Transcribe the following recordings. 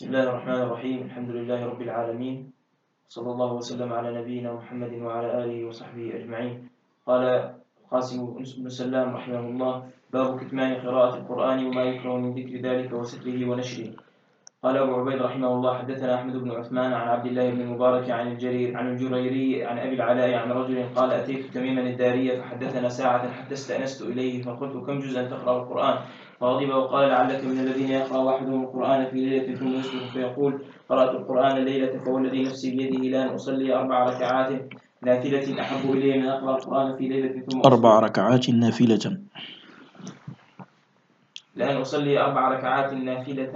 بسم الله الرحمن الرحيم. الحمد لله رب العالمين، صلى الله وسلم على نبينا محمد وعلى آله وصحبه أجمعين. قال قاسم بن سلام رحمه الله: باب كتمان قراءة القرآن وما يكره من ذكر ذلك وستره ونشره. قال أبو عبيد رحمه الله: حدثنا أحمد بن عثمان عن عبد الله بن المبارك عن الجريري عن أبي العلاء عن رجل قال: أتيت تميما الدارية فحدثنا ساعة حتى استأنست إليه فقلت: كم جزءا تقرأ القرآن؟ فغضب وقال: لعلك من الذين يقرأ أحدهم القرآن في ليلة ثم يصبح فيقول: قرأت القرآن ليلة فوالذي نفسي بيده لأن أصلي 4 ركعات نافلة أحب إلي من أقرأ القرآن في ليلة ثم 4 ركعات نافلة. لأن أصلي 4 ركعات نافلة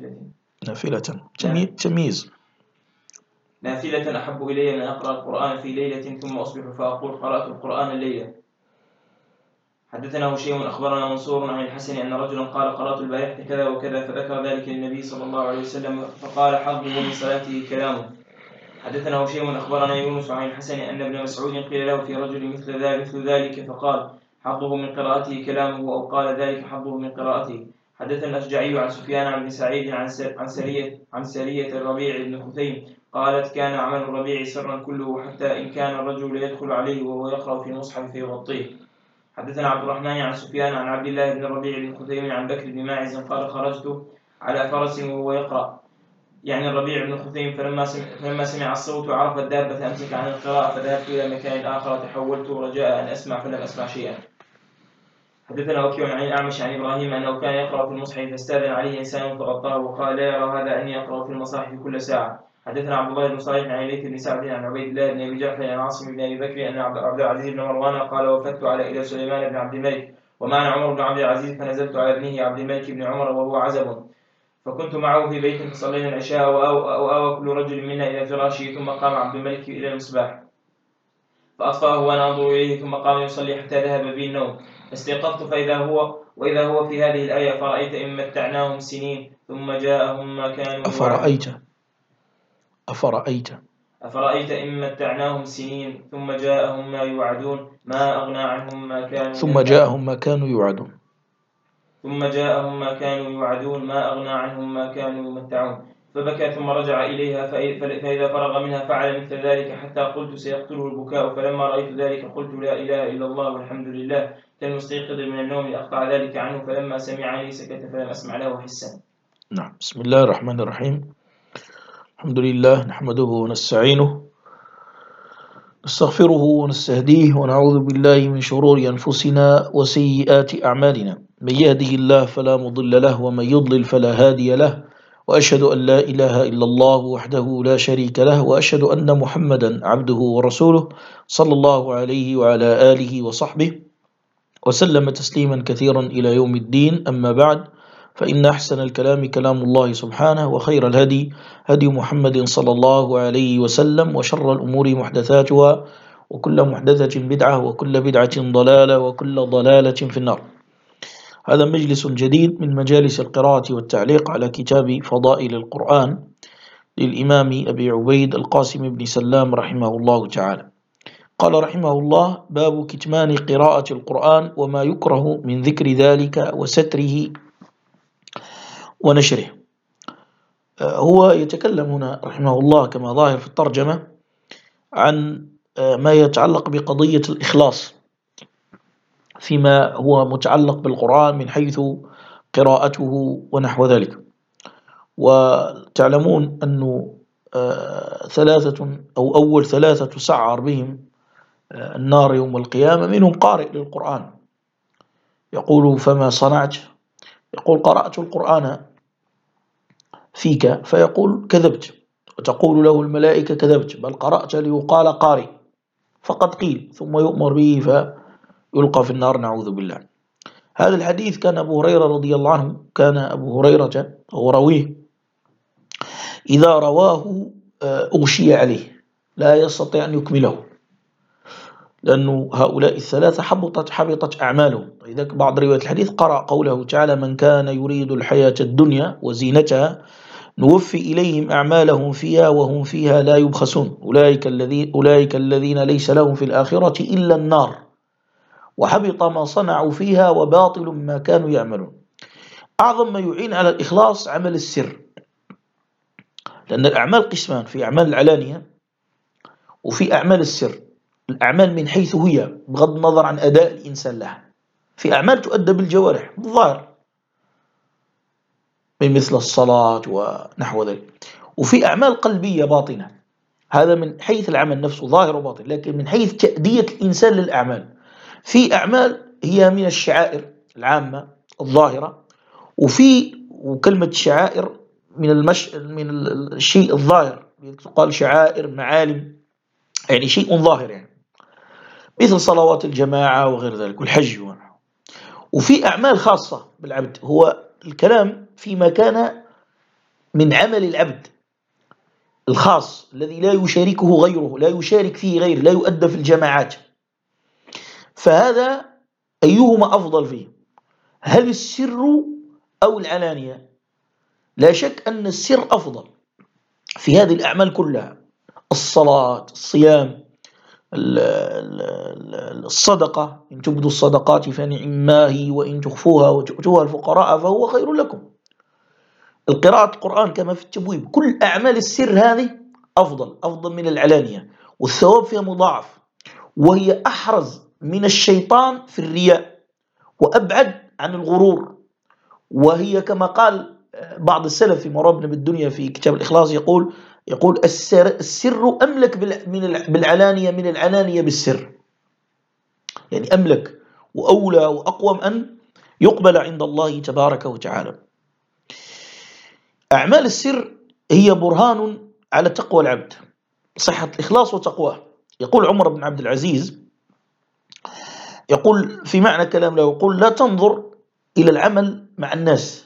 تمييز. نافلة أحب إلي من أقرأ القرآن في ليلة ثم أصبح فأقول: قرأت القرآن الليلة. حدثنا هشيم أخبرنا منصور عن الحسن أن رجلا قال: قرأت البارحة كذا وكذا، فذكر ذلك للنبي صلى الله عليه وسلم فقال: حظه من صلاته كلامه. حدثنا هشيم أخبرنا يونس عن الحسن أن ابن مسعود قيل له في رجل مثل ذلك فقال: حظه من قراءته كلامه، أو قال ذلك حظه من قراءته. حدثنا الأشجعي عن سفيان عن سعيد عن سرية الربيع بن خثيم قالت: كان عمل الربيع سرا كله، حتى إن كان الرجل يدخل عليه وهو يقرأ في المصحف فيغطيه. حدثنا عبد الرحمن عن سفيان عن عبد الله بن الربيع بن خثيم عن بكر بن ماعز قال: خرجت على فرس وهو يقرأ، يعني الربيع بن خثيم، فلما سمع الصوت عرف الدابة فأمسك عن القراءة، فذهبت إلى مكان آخر تحولت رجاء أن أسمع فلم أسمع شيئا. حدثنا وكيع عن الأعمش عن إبراهيم أنه كان يقرأ في المصحف فاستأذن عليه إنسان فغطاه وقال: لا يرى هذا أني أقرأ في المصاحف كل ساعة. حدثنا عبد الله بن صالح عن ليث بن سعد عن عبيد الله بن أبي جعفر عن عاصم بن أبي بكر أن عبد العزيز بن مروان قال: وفدت إلى سليمان بن عبد الملك ومعنا عمر بن عبد العزيز، فنزلت على ابنه عبد الملك بن عمر وهو عزب، فكنت معه في بيت فصلينا العشاء وآوى كل رجل منا إلى فراشه، ثم قام عبد الملك إلى المصباح فأطفأه وأنا أنظر إليه، ثم قام يصلي حتى ذهب بي النوم، فاستيقظت وإذا هو في هذه الآية: فرأيت إن متعناهم سنين ثم جاءهم ما كانوا أفرأيت إن متعناهم سنين ثم جاءهم ما يوعدون ما أغنى عنهم ما كانوا ثم جاءهم ما كانوا يوعدون ما أغنى عنهم ما كانوا يمتعون. فبكى ثم رجع إليها، فإذا فرغ منها فعل مثل ذلك، حتى قلت: سيقتله البكاء. فلما رأيت ذلك قلت: لا إله إلا الله والحمد لله، كالمستيقظ من النوم لأقطع ذلك عنه. فلما سمعني سكت فلم أسمع له حسا. نعم. بسم الله الرحمن الرحيم. الحمد لله نحمده ونستعينه نستغفره ونستهديه ونعوذ بالله من شرور أنفسنا وسيئات أعمالنا، من يهده الله فلا مضل له ومن يضلل فلا هادي له، وأشهد أن لا إله إلا الله وحده لا شريك له، وأشهد أن محمدا عبده ورسوله صلى الله عليه وعلى آله وصحبه وسلم تسليما كثيرا إلى يوم الدين. أما بعد، فإن أحسن الكلام كلام الله سبحانه، وخير الهدي هدي محمد صلى الله عليه وسلم، وشر الأمور محدثاتها، وكل محدثة بدعة، وكل بدعة ضلالة، وكل ضلالة في النار. هذا مجلس جديد من مجالس القراءة والتعليق على كتاب فضائل القرآن للإمام أبي عبيد القاسم بن سلام رحمه الله تعالى. قال رحمه الله: باب كتمان قراءة القرآن وما يكره من ذكر ذلك وستره ونشره. هو يتكلم هنا رحمه الله كما ظاهر في الترجمة عن ما يتعلق بقضية الإخلاص فيما هو متعلق بالقرآن من حيث قراءته ونحو ذلك. وتعلمون أنه أول ثلاثة تسعر بهم النار يوم القيامة منهم قارئ للقرآن، يقول: فما صنعت؟ يقول: قرأت القرآن فيك، فيقول: كذبت. وتقول له الملائكة: كذبت، بل قرأت ليقال قارئ، فقد قيل، ثم يؤمر به فيلقى في النار، نعوذ بالله. هذا الحديث كان أبو هريرة رضي الله عنه، كان أبو هريرة رويه إذا رواه أغشي عليه لا يستطيع أن يكمله، لأن هؤلاء الثلاثة حبطت أعمالهم. إذا بعض رواية الحديث قرأ قوله تعالى: من كان يريد الحياة الدنيا وزينتها نوفي إليهم أعمالهم فيها وهم فيها لا يبخسون، أولئك الذين ليس لهم في الآخرة إلا النار وحبط ما صنعوا فيها وباطل ما كانوا يعملون. أعظم ما يعين على الإخلاص عمل السر، لأن الأعمال قسمان، في أعمال العلانية وفي أعمال السر. الأعمال من حيث هي بغض النظر عن أداء الإنسان لها، في أعمال تؤدى بالجوارح بالظاهر مثل الصلاة ونحو ذلك، وفي أعمال قلبية باطنة، هذا من حيث العمل نفسه ظاهر وباطن. لكن من حيث تأدية الإنسان للأعمال، في أعمال هي من الشعائر العامة الظاهرة، وكلمة شعائر من الشيء الظاهر، تقال شعائر معالم، يعني شيء ظاهر، يعني مثل صلوات الجماعة وغير ذلك والحج. وفي أعمال خاصة بالعبد، هو الكلام فيما كان من عمل العبد الخاص الذي لا يشاركه غيره، لا يشارك فيه غيره، لا يؤدى في الجماعات. فهذا أيهما أفضل فيه؟ هل السر أو العلانية؟ لا شك أن السر أفضل في هذه الأعمال كلها، الصلاة، الصيام، الصدقة، إن تبدوا الصدقات فنعما هي وإن تخفوها وتؤتوها الفقراء فهو خير لكم. القراءة القرآن كما في التبويب، كل أعمال السر هذه أفضل من العلانية، والثواب فيها مضاعف، وهي أحرز من الشيطان في الرياء وأبعد عن الغرور. وهي كما قال بعض السلف في مرابنا بالدنيا في كتاب الإخلاص، يقول السر أملك بالعلانية من العلانية بالسر، يعني أملك وأولى وأقوم أن يقبل عند الله تبارك وتعالى. أعمال السر هي برهان على تقوى العبد، صحة الإخلاص وتقواه. يقول عمر بن عبد العزيز، يقول في معنى كلام له، يقول لا تنظر إلى العمل مع الناس،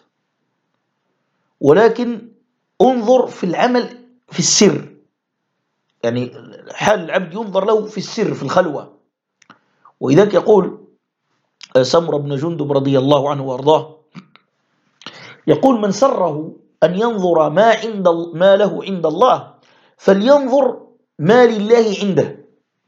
ولكن انظر في العمل في السر، يعني حال العبد ينظر له في السر في الخلوة. ولذلك يقول سمرة بن جندب رضي الله عنه وأرضاه، يقول من سره أن ينظر ما له عند الله فلينظر ما لله عنده.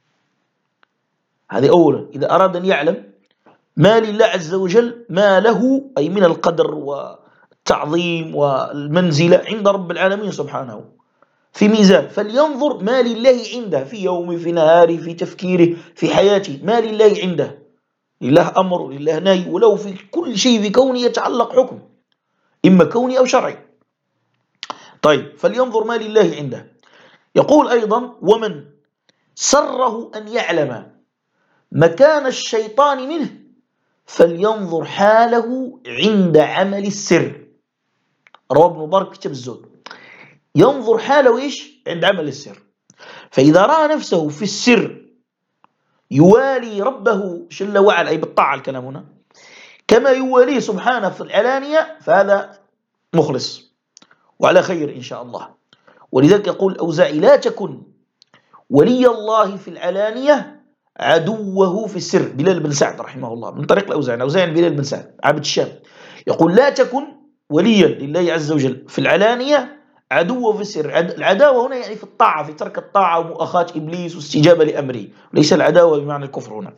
هذه أولا، إذا أراد أن يعلم ما لله عز وجل، ما له أي من القدر والتعظيم والمنزلة عند رب العالمين سبحانه، في ميزان، فلينظر ما لله عنده في يومه، في نهاره، في تفكيره، في حياته، ما لله عنده، لله أمر، لله نهي، ولو في كل شيء في كونه يتعلق حكم إما كوني أو شرعي. طيب، فلينظر ما لله عنده. يقول أيضا ومن سره أن يعلم مكان الشيطان منه فلينظر حاله عند عمل السر. رواه ابن مبارك كتاب الزهد. ينظر حاله إيش؟ عند عمل السر. فإذا رأى نفسه في السر يوالي ربه جل وعلا، أي بالطاعة الكلام هنا، كما يواليه سبحانه في العلانية، فهذا مخلص وعلى خير إن شاء الله. ولذلك يقول الأوزاعي لا تكن ولي الله في العلانية عدوه في السر. بلال بن سعد رحمه الله من طريق الأوزاعي بلال بن سعد عابد الشام، يقول لا تكن وليا لله عز وجل في العلانية عدوه في السر. العداوة هنا يعني في الطاعة، في ترك الطاعة ومؤاخاة إبليس واستجابة لأمره، ليس العداوة بمعنى الكفر هنا.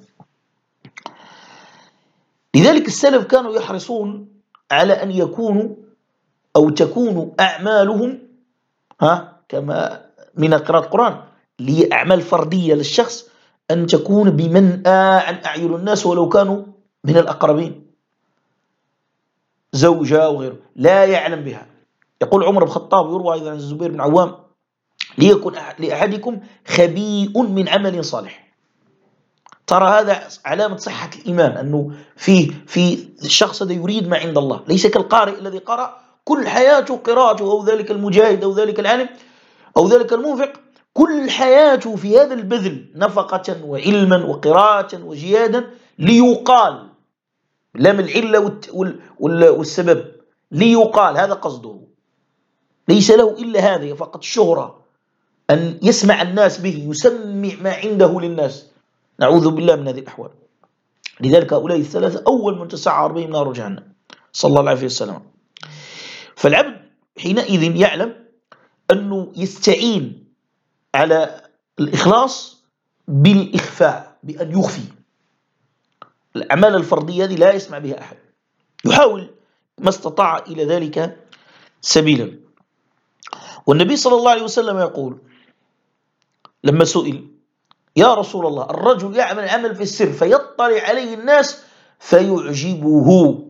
لذلك السلف كانوا يحرصون على أن يكونوا أو تكون أعمالهم كما من قراءة القرآن لأعمال فردية للشخص أن تكون بمنأى عن أعين الناس ولو كانوا من الأقربين، زوجة وغيره لا يعلم بها. يقول عمر بن الخطاب، يروى أيضا عن الزبير بن عوام، ليكن لأحدكم خبيء من عمل صالح. ترى هذا علامة صحة الإيمان، أنه في الشخص هذا يريد ما عند الله، ليس كالقارئ الذي قرأ كل حياته قراءته، أو ذلك المجاهد أو ذلك العالم أو ذلك المنفق كل حياته في هذا البذل نفقة وعلما وقراءة وجيادا ليقال، لام العلة والسبب، ليقال، هذا قصده، ليس له إلا هذا فقط، الشهرة، أن يسمع الناس به، يسمع ما عنده للناس. نعوذ بالله من هذه الأحوال. لذلك هؤلاء الثلاثة أول من تسعر بهم نار جهنم، صلى الله عليه وسلم. فالعبد حينئذ يعلم أنه يستعين على الإخلاص بالإخفاء، بأن يخفي الأعمال الفردية هذه لا يسمع بها أحد، يحاول ما استطاع إلى ذلك سبيلا. والنبي صلى الله عليه وسلم يقول لما سئل: يا رسول الله، الرجل يعمل عمل في السر فيطلع عليه الناس فيعجبه،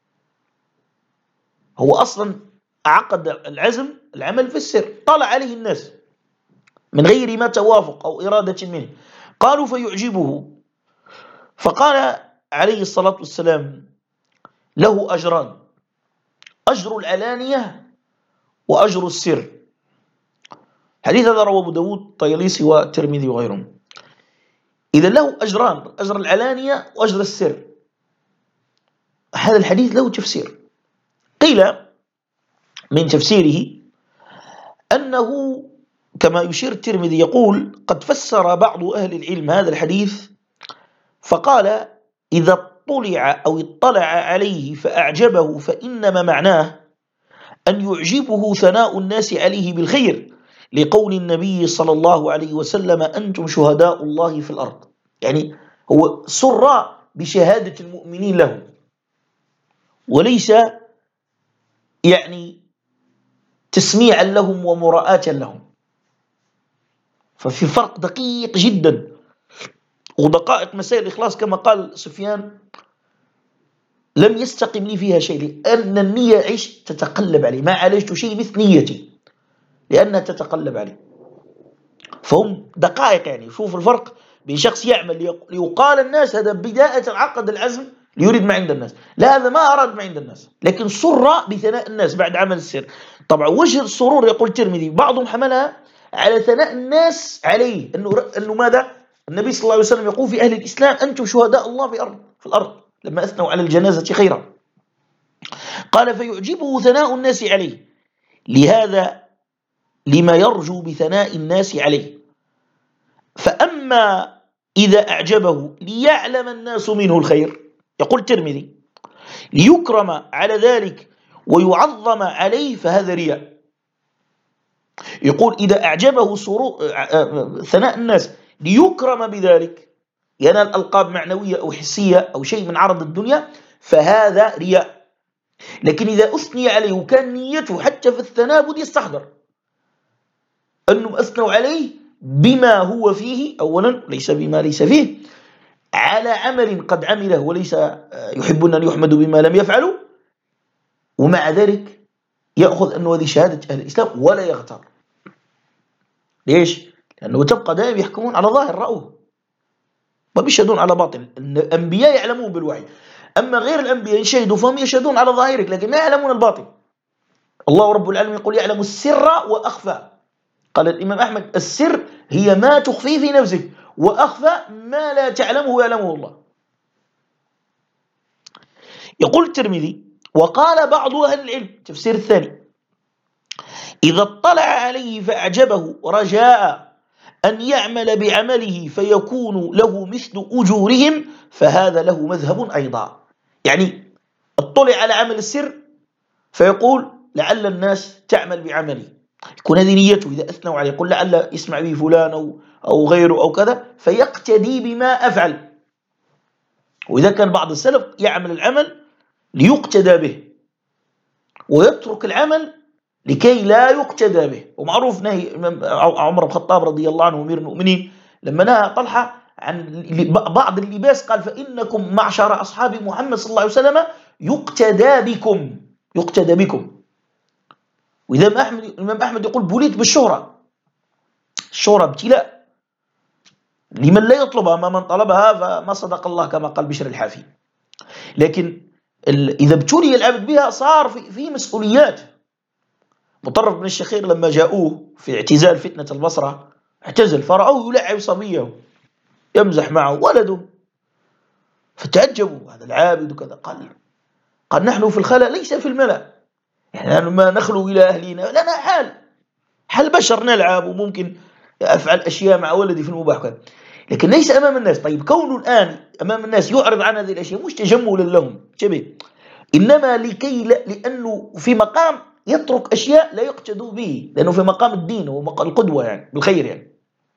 هو أصلا عقد العزم العمل في السر، طلع عليه الناس من غير ما توافق أو إرادة منه، قالوا فيعجبه، فقال عليه الصلاة والسلام: له أجران، أجر العلانية وأجر السر. حديث هذا رواه أبو داود الطيالسي والترمذي وغيرهم. إذا له أجران، أجر العلانية وأجر السر. هذا الحديث له تفسير، قيل من تفسيره أنه كما يشير الترمذي يقول: قد فسر بعض أهل العلم هذا الحديث فقال: إذا اطلع أو اطلع عليه فأعجبه فإنما معناه أن يعجبه ثناء الناس عليه بالخير، لقول النبي صلى الله عليه وسلم: أنتم شهداء الله في الأرض. يعني هو سر بشهادة المؤمنين له، وليس يعني تسميعا لهم ومراءة لهم. ففي فرق دقيق جدا، ودقائق مسائل الإخلاص كما قال سفيان لم يستقم لي فيها شيء، لأن النية عيش تتقلب عليه، ما عالجت شيء مثل نيتي لأنها تتقلب عليه. فهم دقائق، يعني شوف الفرق بين شخص يعمل ليقال الناس هذا بداية عقد العزم ليريد ما عند الناس، لا هذا ما أراد ما عند الناس، لكن سر بثناء الناس بعد عمل السر. طبعا وجه السرور يقول الترمذي بعضهم حملها على ثناء الناس عليه، أنه ماذا؟ النبي صلى الله عليه وسلم يقول في أهل الإسلام: أنتم شهداء الله في الأرض، لما أثنوا على الجنازة خيرا. قال: فيعجبه ثناء الناس عليه، لهذا لما يرجو بثناء الناس عليه. فأما إذا أعجبه ليعلم الناس منه الخير، يقول الترمذي، ليكرم على ذلك ويعظم عليه، فهذا رياء. يقول إذا أعجبه ثناء الناس ليكرم بذلك، ينال ألقاب معنوية أو حسية أو شيء من عرض الدنيا، فهذا رياء. لكن إذا أثني عليه وكان نيته حتى في الثناء بد يستحضر أنهم أثنوا عليه بما هو فيه أولا، ليس بما ليس فيه، على عمل قد عمله وليس يحبون أن يحمدوا بما لم يفعلوا، ومع ذلك يأخذ أنه هذه شهادة أهل الإسلام ولا يغتر. ليش؟ لأنه تبقى دائما يحكمون على ظاهر رأوه، ما بيشهدون على باطن. الأنبياء يعلمون بالوحي، أما غير الأنبياء يشهدوا فهم يشهدون على ظاهرك لكن ما يعلمون الباطن. الله رب العالمين يقول: يعلم السر وأخفى. قال الإمام أحمد: السر هي ما تخفيه في نفسك، وأخفى ما لا تعلمه يعلمه الله. يقول الترمذي: وقال بعض أهل العلم تفسير الثاني: إذا اطلع عليه فأعجبه رجاء أن يعمل بعمله فيكون له مثل أجورهم، فهذا له مذهب أيضا. يعني اطلع على عمل السر فيقول لعل الناس تعمل بعملي، يكون هذه نيته إذا أثنوا عليه، يقول لعل يسمع به فلان أو غيره أو كذا فيقتدي بما أفعل. وإذا كان بعض السلف يعمل العمل ليقتدى به ويترك العمل لكي لا يقتدى به. ومعروف نهي عمر بن الخطاب رضي الله عنه أمير المؤمنين لما نهى طلحة عن بعض اللباس قال: فإنكم معشر أصحاب محمد صلى الله عليه وسلم يقتدى بكم. وإذا الإمام أحمد يقول: بليت بالشهرة، الشهرة ابتلاء لمن لا يطلبها، ما من طلبها فما صدق الله كما قال بشر الحافي. لكن إذا ابتلي العبد بها صار في مسؤوليات. مطرف بن الشخير لما جاءوه في اعتزال فتنة البصرة اعتزل، فرأوه يلعب صبيه يمزح معه ولده، فتعجبوا هذا العابد وكذا. قال: نحن في الخلاء ليس في الملأ، يعني ما نخلو إلى أهلنا، لنا حال بشر نلعب وممكن أفعل أشياء مع ولدي في المباح كذا، لكن ليس أمام الناس. طيب كونه الآن أمام الناس يعرض عن هذه الأشياء مش تجملا لهم شبه، إنما لأنه في مقام يترك أشياء لا يقتدوا به، لأنه في مقام الدين ومقام القدوة يعني بالخير يعني.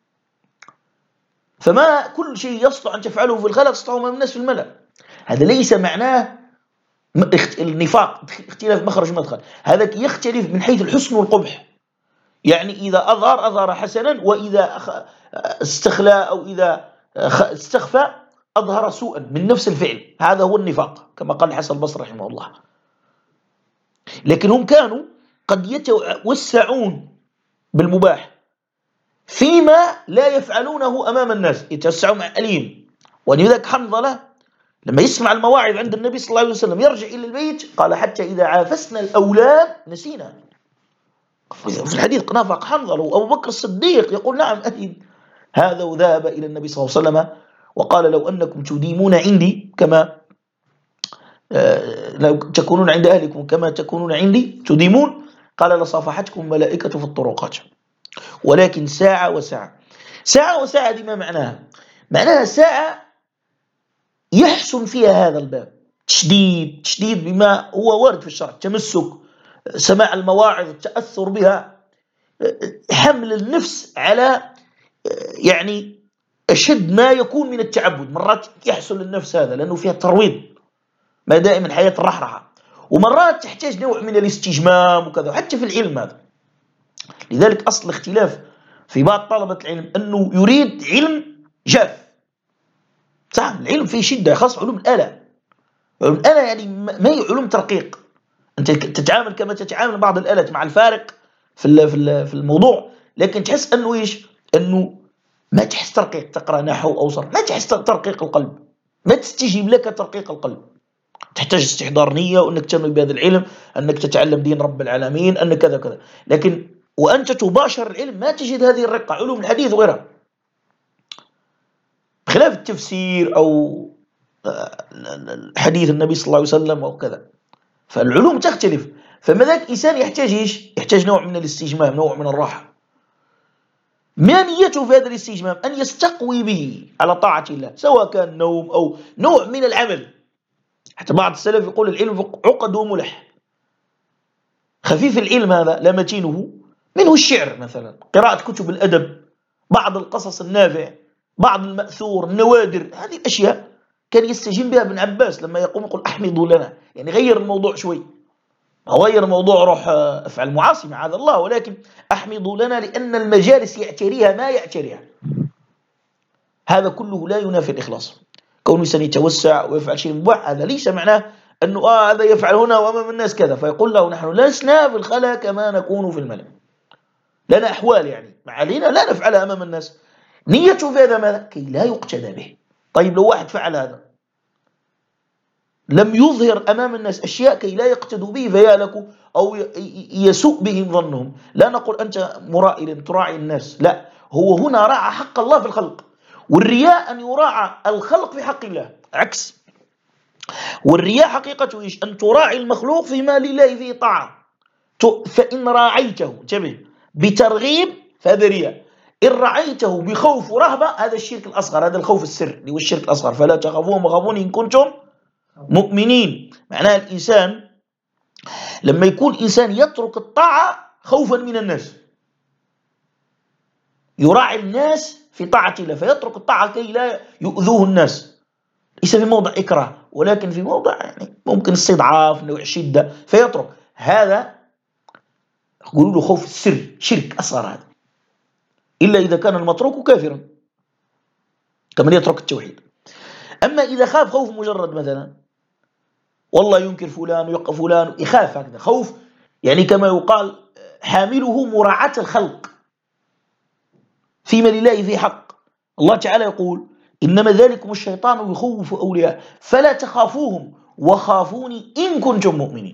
فما كل شيء يصلح أن تفعله في الخلق تستطيعه أمام الناس في الملأ. هذا ليس معناه النفاق، اختلاف مخرج مدخل، هذا يختلف من حيث الحسن والقبح. يعني إذا أظهر حسنا، وإذا استخلى أو إذا استخفى أظهر سوءا من نفس الفعل. هذا هو النفاق كما قال الحسن البصري رحمه الله. لكن هم كانوا قد يتوسعون بالمباح فيما لا يفعلونه أمام الناس، يتوسعون مع أليم. ولذلك حنظلة لما يسمع المواعظ عند النبي صلى الله عليه وسلم يرجع إلى البيت قال: حتى إذا عافسنا الأولاد نسينا. في الحديث نافق حنظلة. وأبو بكر الصديق يقول: نعم أهد. هذا وذهب إلى النبي صلى الله عليه وسلم وقال: لو أنكم تديمون عندي كما لو تكونون عند أهلكم كما تكونون عندي تديمون، قال: لصافحتكم ملائكة في الطرقات. ولكن ساعة وساعة. ساعة وساعة دي ما معناها؟ معناها ساعة يحسن فيها هذا الباب، تشديد بما هو وارد في الشرع، تمسك، سماع المواعظ، التأثر بها، حمل النفس على يعني أشد ما يكون من التعبد. مرات يحصل للنفس هذا لأنه فيها ترويض، ما دائما حياة الرحرحة، ومرات تحتاج نوع من الاستجمام وكذا، حتى في العلم هذا. لذلك أصل الاختلاف في بعض طلبة العلم أنه يريد علم جاف. صح، العلم فيه شدة، خاصة علوم الآلة. علوم الآلة يعني ما هي علوم ترقيق، أنت تتعامل كما تتعامل بعض الآلات مع الفارق في الموضوع، لكن تحس أنه إيش؟ أنه ما تحس ترقيق، تقرأ نحو أو صرف ما تحس ترقيق القلب، ما تستجيب لك ترقيق القلب. تحتاج استحضار نية، وأنك تنمي بهذا العلم، أنك تتعلم دين رب العالمين، أنك كذا كذا. لكن وأنت تباشر العلم ما تجد هذه الرقة. علوم الحديث وغيرها، بخلاف التفسير أو حديث النبي صلى الله عليه وسلم أو كذا، فالعلوم تختلف. فماذاك إنسان يحتاج إيش؟ يحتاج نوع من الاستجمام، نوع من الراحة. ما نيته في هذا الاستجمام؟ أن يستقوي به على طاعة الله، سواء كان نوم أو نوع من العمل. حتى بعض السلف يقول: العلم عقد وملح. خفيف العلم هذا لا متينه، منه الشعر مثلا، قراءة كتب الأدب، بعض القصص النافع، بعض المأثور، النوادر. هذه الأشياء كان يستجيب بها ابن عباس لما يقوم يقول: أحمدوا لنا، يعني غير الموضوع شوي، غير الموضوع، روح افعل معاصي معاذ الله، ولكن أحمدوا لنا لأن المجالس يعتريها ما يعتريها. هذا كله لا ينافي الإخلاص. كون الإنسان يتوسع ويفعل شيء مباح هذا ليس معناه أنه هذا يفعل هنا وأمام الناس كذا، فيقول له: نحن لسنا في الخلا كما نكون في الملأ، لنا أحوال يعني علينا لا نفعلها أمام الناس. نيته في هذا ماذا؟ كي لا يقتدى به. طيب لو واحد فعل هذا لم يظهر أمام الناس أشياء كي لا يقتدوا به فيهلكوا أو يسوء بهم ظنهم، لا نقول أنت مرائي تراعي الناس، لا، هو هنا راعى حق الله في الخلق. والرياء أن يراعى الخلق في حق الله، عكس. والرياء حقيقته إيش؟ أن تراعي المخلوق فيما لله فيه طاعة. فإن راعيته بترغيب فهذا رياء، إن رعيته بخوف ورهبة هذا الشرك الأصغر، هذا الخوف السر اللي هو الشرك الأصغر. فلا تخافوهم وخافوني إن كنتم مؤمنين. معناها الإنسان لما يكون إنسان يترك الطاعة خوفا من الناس، يراعي الناس في طاعة الله فيترك الطاعة كي لا يؤذوه الناس، ليس في موضع إكراه ولكن في موضع يعني ممكن استضعاف، نوع شدة، فيترك. هذا يقولوا له خوف السر، شرك أصغر هذا، إلا إذا كان المتروك كافرا كمن يترك التوحيد. أما إذا خاف خوف مجرد مثلا والله ينكر فلان ويوقف فلان، يخاف هكذا خوف، يعني كما يقال حامله مراعاة الخلق فيما لله في حق. الله تعالى يقول: إنما ذلكم الشيطان يخوف أولياء فلا تخافوهم وخافوني إن كنتم مؤمنين.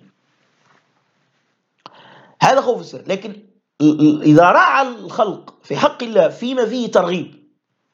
هذا خوف السر. لكن إذا راعى الخلق في حق الله فيما فيه ترغيب،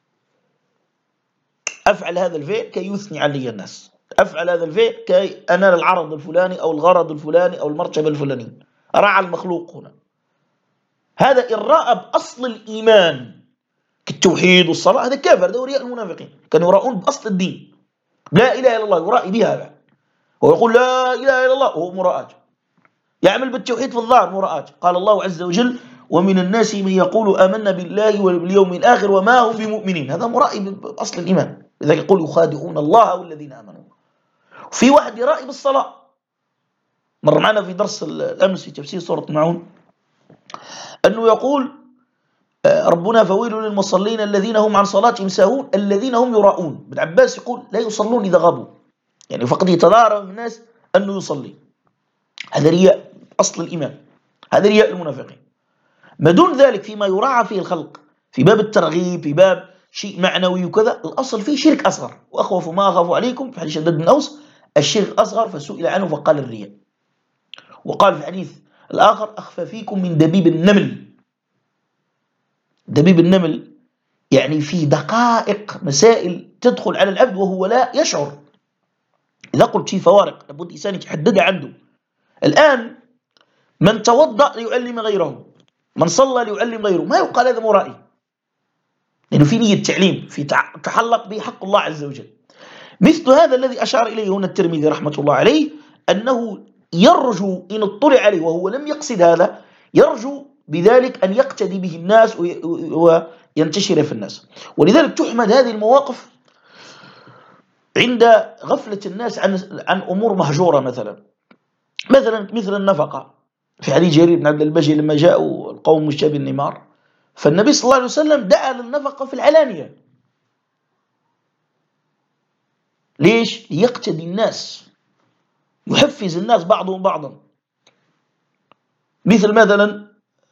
أفعل هذا الفعل كي يثني علي الناس، أفعل هذا الفعل كي أنال العرض الفلاني أو الغرض الفلاني أو المرتبة الفلانية، راعى المخلوق هنا. هذا إن رأى بأصل الإيمان كالتوحيد والصلاة، هذا كافر، ده رياء المنافقين، كانوا يراؤون بأصل الدين، لا إله إلا الله يرائي بها، ويقول لا إله إلا الله وهو مراءة، يعمل بالتوحيد في الظاهر مراءة. قال الله عز وجل: ومن الناس من يقول آمنا بالله واليوم الآخر وما هم بمؤمنين. هذا مرائي بأصل الإيمان، لذلك يقول: يخادعون الله والذين آمنوا. في واحد يرائي بالصلاة. مر معنا في درس الأمس في تفسير سورة المعون أنه يقول ربنا فويل للمصلين الذين هم عن صلاتهم ساهون الذين هم يراءون. ابن عباس يقول لا يصلون إذا غابوا، يعني فقد يتضارب الناس أنه يصلي. هذا رياء أصل الإيمان، هذا رياء المنافقين. ما دون ذلك فيما يراعى فيه الخلق في باب الترغيب، في باب شيء معنوي وكذا، الأصل فيه شرك أصغر. وأخوف ما أخاف عليكم في حديث شداد بن أوس الشرك أصغر، فسئل عنه فقال الرياء. وقال في الحديث الآخر أخفى فيكم من دبيب النمل. دبيب النمل يعني في دقائق مسائل تدخل على العبد وهو لا يشعر. إذا قلت في فوارق لابد الإنسان يحددها عنده. الآن من توضأ ليعلم غيره، من صلى ليعلم غيره، ما يقال هذا مرائي، لأنه في نية تعليم، في تحلق به حق الله عز وجل. مثل هذا الذي أشار إليه هنا الترمذي رحمة الله عليه، أنه يرجو إن اطلع عليه وهو لم يقصد هذا، يرجو بذلك أن يقتدي به الناس وينتشر في الناس. ولذلك تحمد هذه المواقف عند غفلة الناس عن أمور مهجورة، مثلا مثل النفقة. في حديث جرير بن عبد البجلي لما جاءوا القوم مشتبه النمار، فالنبي صلى الله عليه وسلم دعا للنفقة في العلانية. ليش؟ ليقتدي الناس، يحفز الناس بعضهم بعضا. مثلا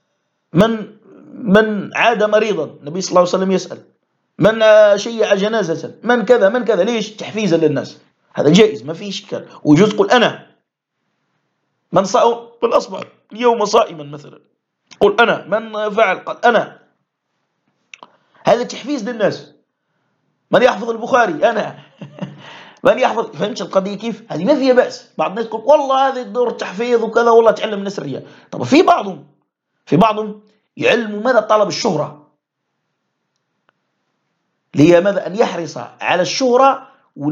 من عاد مريضا، النبي صلى الله عليه وسلم يسأل من شيع جنازة، من كذا من كذا. ليش؟ تحفيزا للناس. هذا جائز ما فيه إشكال، ويجوز قل أنا من أصبح اليوم صائما مثلا، قل أنا، من فعل قال أنا. هذا تحفيز للناس. من يحفظ البخاري أنا من يحفظ. فهمت القضية كيف؟ هذه ما فيها بأس. بعض الناس يقول والله هذه الدور تحفيظ وكذا، والله تعلم الناس الرياء. طب في بعضهم يعلم ماذا طلب الشهرة، ليه ماذا أن يحرص على الشهرة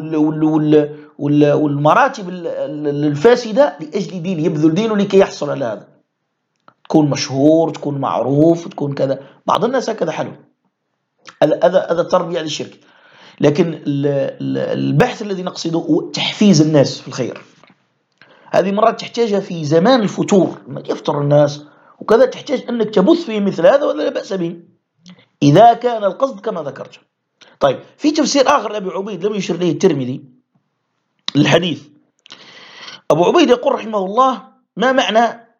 والمراتب الفاسدة لأجل دين، يبذل دينه لكي يحصل على هذا، تكون مشهور، تكون معروف، تكون كذا. بعض الناس هكذا حلو، هذا تربية للشرك. لكن البحث الذي نقصده هو تحفيز الناس في الخير. هذه مرات تحتاجها في زمان الفتور لما يفطر الناس وكذا، تحتاج أنك تبث فيه مثل هذا، ولا لا بأس به إذا كان القصد كما ذكرت. طيب، في تفسير آخر لأبي عبيد لم يشر إليه الترمذي الحديث. أبو عبيد يقول رحمه الله ما معنى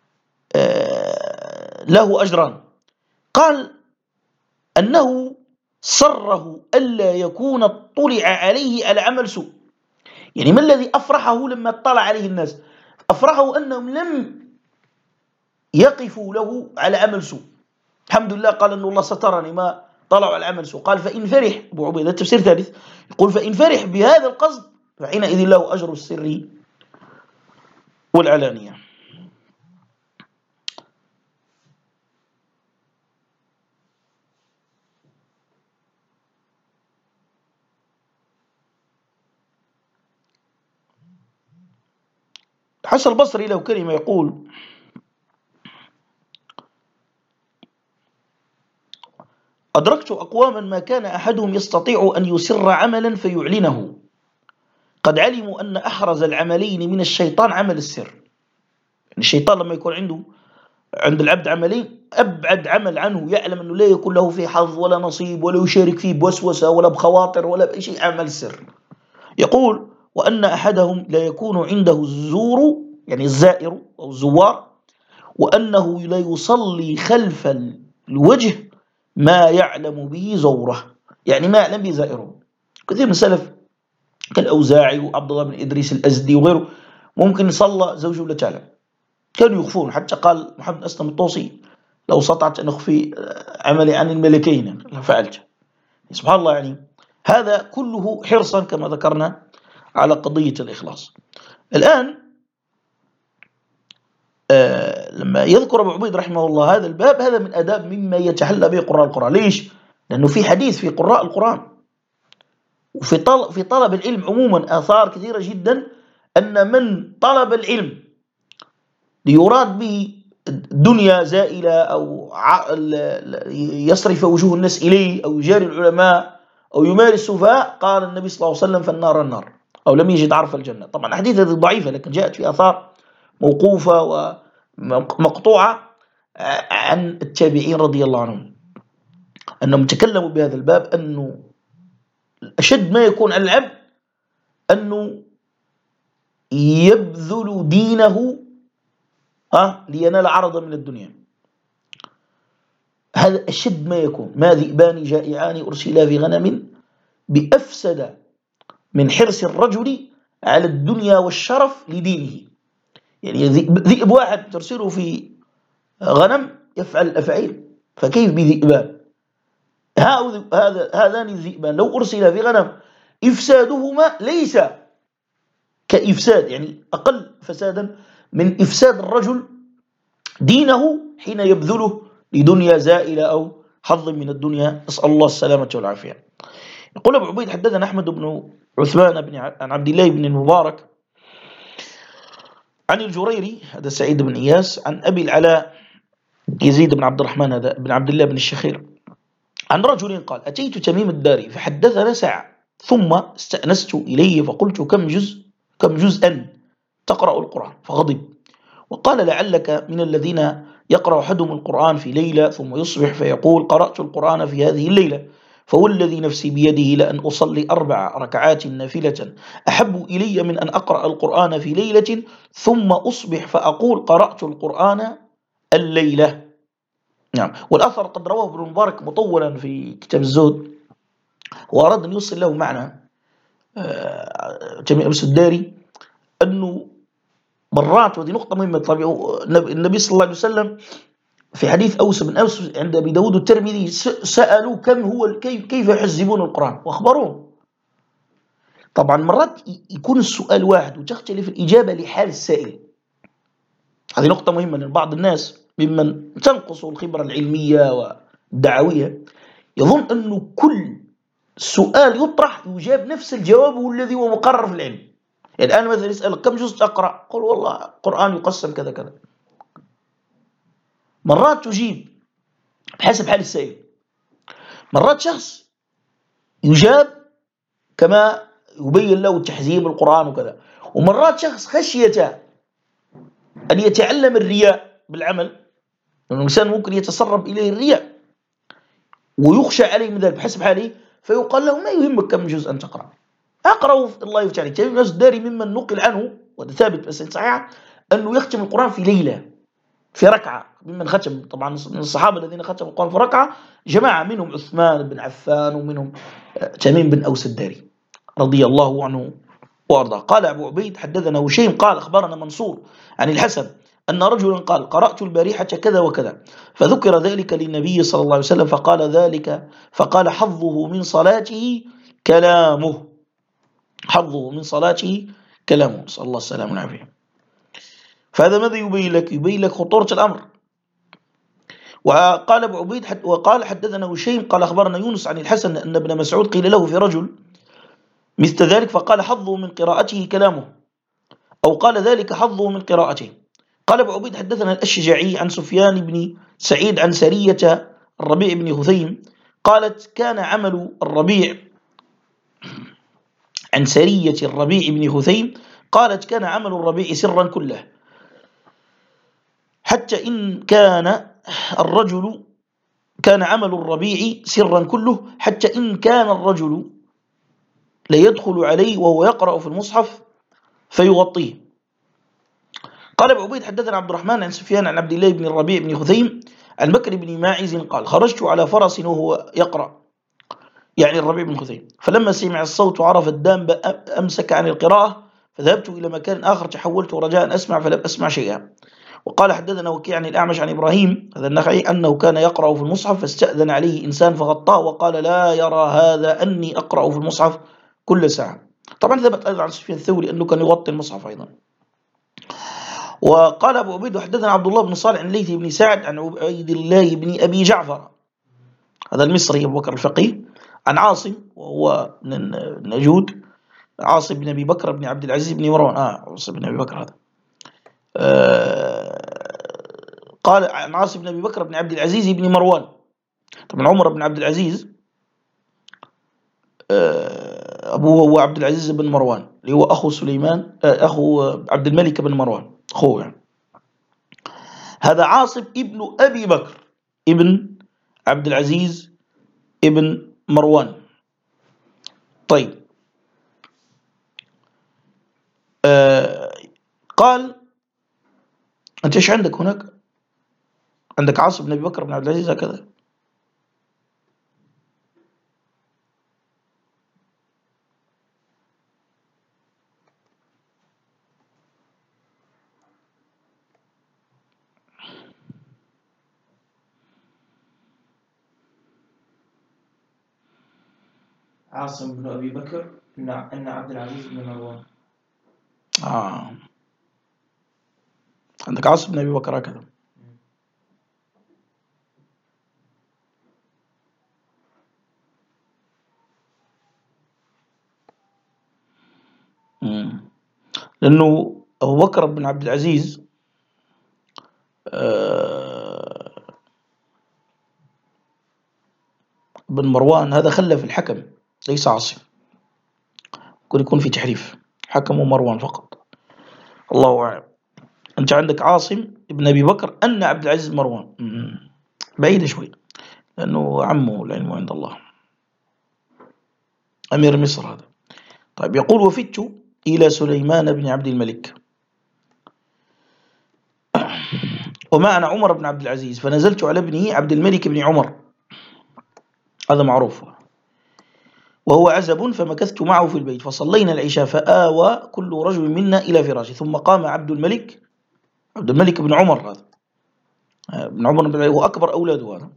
له أجران؟ قال أنه سره ألا يكون اطلع عليه على عمل سوء. يعني ما الذي أفرحه لما اطلع عليه الناس؟ أفرحه أنهم لم يقفوا له على عمل سوء. الحمد لله، قال أن الله سترني ما طلعوا على عمل سوء. قال فإن فرح، أبو عبيدة التفسير الثالث يقول فإن فرح بهذا القصد فحينئذ له أجر السر والعلانية. حسن البصري له كلمة يقول أدركت أقواما ما كان أحدهم يستطيع أن يسر عملا فيعلنه، قد علموا أن أحرز العملين من الشيطان عمل السر. يعني الشيطان لما يكون عند العبد عملين، أبعد عمل عنه يعلم أنه لا يكون له فيه حظ ولا نصيب ولا يشارك فيه بوسوسة ولا بخواطر ولا بأي شيء، عمل السر. يقول وأن أحدهم لا يكون عنده الزور، يعني الزائر أو الزوار، وأنه لا يصلي خلف الوجه ما يعلم به زوره، يعني ما يعلم به زائره. كثير من السلف كالأوزاعي وعبد الله بن إدريس الأزدي وغيره ممكن صلى زوجه ولا تعلم، كانوا يخفون. حتى قال محمد أسلم الطوسي لو استطعت أن أخفي عملي عن الملكين لفعلت. سبحان الله، يعني هذا كله حرصا كما ذكرنا على قضية الإخلاص. الآن لما يذكر أبو عبيد رحمه الله هذا الباب، هذا من أداب مما يتحلى به قراء القرآن. ليش؟ لأنه في حديث في قراء القرآن وفي طلب العلم عموما آثار كثيرة جدا أن من طلب العلم ليراد به دنيا زائلة أو يصرف وجوه الناس إليه أو يجاري العلماء أو يمارس السفهاء، قال النبي صلى الله عليه وسلم فالنار النار، أو لم يجد عرف الجنة. طبعا الحديث هذه ضعيفة، لكن جاءت في آثار موقوفة ومقطوعة عن التابعين رضي الله عنهم أنهم تكلموا بهذا الباب، أنه أشد ما يكون على العبد أنه يبذل دينه لينال عرضا من الدنيا. هذا أشد ما يكون. ما ذئبان جائعان أرسلا في غنم بأفسد من حرص الرجل على الدنيا والشرف لدينه. يعني ذئب واحد ترسله في غنم يفعل الأفعيل، فكيف بذئبان؟ هذان الذئبان لو أرسل في غنم إفسادهما ليس كإفساد، يعني أقل فسادا من إفساد الرجل دينه حين يبذله لدنيا زائلة أو حظ من الدنيا، نسأل الله السلامة والعافية. يقول أبو عبيد حدثنا أحمد بن عثمان عن عبد الله بن المبارك عن الجريري، هذا سعيد بن إياس، عن أبي العلاء يزيد بن عبد الرحمن هذا بن عبد الله بن الشخير، عن رجل قال: أتيت تميم الداري فحدثنا ساعة ثم استأنست إليه فقلت: كم جزءا تقرأ القرآن؟ فغضب وقال: لعلك من الذين يقرأ أحدهم القرآن في ليلة ثم يصبح فيقول: قرأت القرآن في هذه الليلة، فوالذي نفسي بيده لأن أصلي 4 ركعات نافلة أحب إلي من أن أقرأ القرآن في ليلة ثم أصبح فأقول: قرأت القرآن الليلة. نعم. والأثر قد رواه ابن المبارك مطولا في كتاب الزهد، وأراد أن يوصل له معنى جميع أبس الداري أنه مرات، وهذه نقطة مهمة، النبي صلى الله عليه وسلم في حديث أوس بن أوس عند أبي داود الترمذي سألوا كيف يحزبون القرآن وأخبروه. طبعا مرات يكون السؤال واحد وتختلف الإجابة لحال السائل. هذه نقطة مهمة، لأن بعض الناس ممن تنقص الخبرة العلمية والدعوية يظن أنه كل سؤال يطرح يجاب نفس الجواب والذي هو مقرر في العلم. يعني الآن مثلا يسألك: كم جزء تقرأ؟ قل: والله القرآن يقسم كذا كذا. مرات تجيب بحسب حال السائل، مرات شخص يجاب كما يبين له تحزيب القرآن وكذا، ومرات شخص خشية أن يتعلم الرياء بالعمل، لأن الإنسان ممكن يتسرب إليه الرياء ويخشى عليه من ذلك بحسب حاله، فيقال له: ما يهمك كم جزء أن تقرأ، أقرأ الله يفتح عليك. الناس داري ممن نقل عنه، وهذا ثابت بس صحيح، أنه يختم القرآن في ليلة في ركعة، ممن ختم طبعا من الصحابة الذين ختموا القرآن في ركعة جماعة، منهم عثمان بن عفان ومنهم تميم بن أوس الداري رضي الله عنه وأرضاه. قال أبو عبيد حدثنا هشيم قال: أخبرنا منصور عن الحسن أن رجلا قال: قرأت البارحة كذا وكذا، فذكر ذلك للنبي صلى الله عليه وسلم فقال: حظه من صلاته كلامه، حظه من صلاته كلامه، نسأل الله السلامة والعافية. فهذا ماذا يبين لك؟ يبين لك خطورة الأمر. وقال أبو عبيد وقال حدثنا هشيم قال: أخبرنا يونس عن الحسن أن ابن مسعود قيل له في رجل مثل ذلك فقال: حظه من قراءته كلامه، أو قال ذلك حظه من قراءته. قال أبو عبيد حدثنا الأشجعي عن سفيان بن سعيد عن سرية الربيع بن خثيم قالت: كان عمل الربيع عن سرية الربيع بن خثيم قالت: كان عمل الربيع سرا كله، حتى إن كان عمل الربيع سرا كله حتى إن كان الرجل ليدخل عليه وهو يقرأ في المصحف فيغطيه. قال أبو عبيد حدثنا عبد الرحمن عن سفيان عن عبد الله بن الربيع بن خثيم عن بكر بن ماعز قال: خرجت على فرس وهو يقرأ، يعني الربيع بن خثيم، فلما سمع الصوت وعرف الدابة أمسك عن القراءة، فذهبت إلى مكان آخر تحولت رجاء أن أسمع فلم أسمع شيئا. وقال حدثنا وكيع عن الأعمش عن إبراهيم هذا النخعي أنه كان يقرأ في المصحف فاستأذن عليه إنسان فغطاه وقال: لا يرى هذا أني أقرأ في المصحف كل ساعة. طبعا ثبت أيضا عن سفيان الثوري أنه كان يغطي المصحف أيضا. وقال أبو عبيد حدثنا عبد الله بن صالح عن ليث بن سعد عن عبيد الله بن أبي جعفر هذا المصري أبو بكر الفقيه عن عاصم وهو من نجود، عاصم بن أبي بكر بن عبد العزيز بن مروان عاصم بن أبي بكر هذا قال عن عاصم بن أبي بكر بن عبد العزيز بن مروان. طبعا عمر بن عبد العزيز أبوه هو عبد العزيز بن مروان اللي هو أخو سليمان أخو عبد الملك بن مروان أخوه يعني. هذا عاصم ابن أبي بكر ابن عبد العزيز ابن مروان. طيب قال أنت إيش عندك هناك؟ عندك عاصم بن أبي بكر بن عبد العزيز هكذا. عاصم بن أبي بكر أن عبد العزيز بن مروان. عندك عاصم بن أبي بكر هكذا. لأنه أبو بكر بن عبد العزيز بن مروان هذا خلف الحكم ليس عاصم، ممكن يكون في تحريف، حكم ومروان فقط، الله أعلم. أنت عندك عاصم ابن أبي بكر أن عبد العزيز مروان، بعيدة شوي لأنه عمه العلم عند الله، أمير مصر هذا. طيب يقول وفدت إلى سليمان بن عبد الملك ومعنا عمر بن عبد العزيز فنزلت على ابنه عبد الملك بن عمر، هذا معروف، وهو عزب فمكثت معه في البيت فصلينا العشاء فآوى كل رجل منا إلى فراشه ثم قام عبد الملك بن عمر، هذا بن عمر بن هو أكبر أولاده، هذا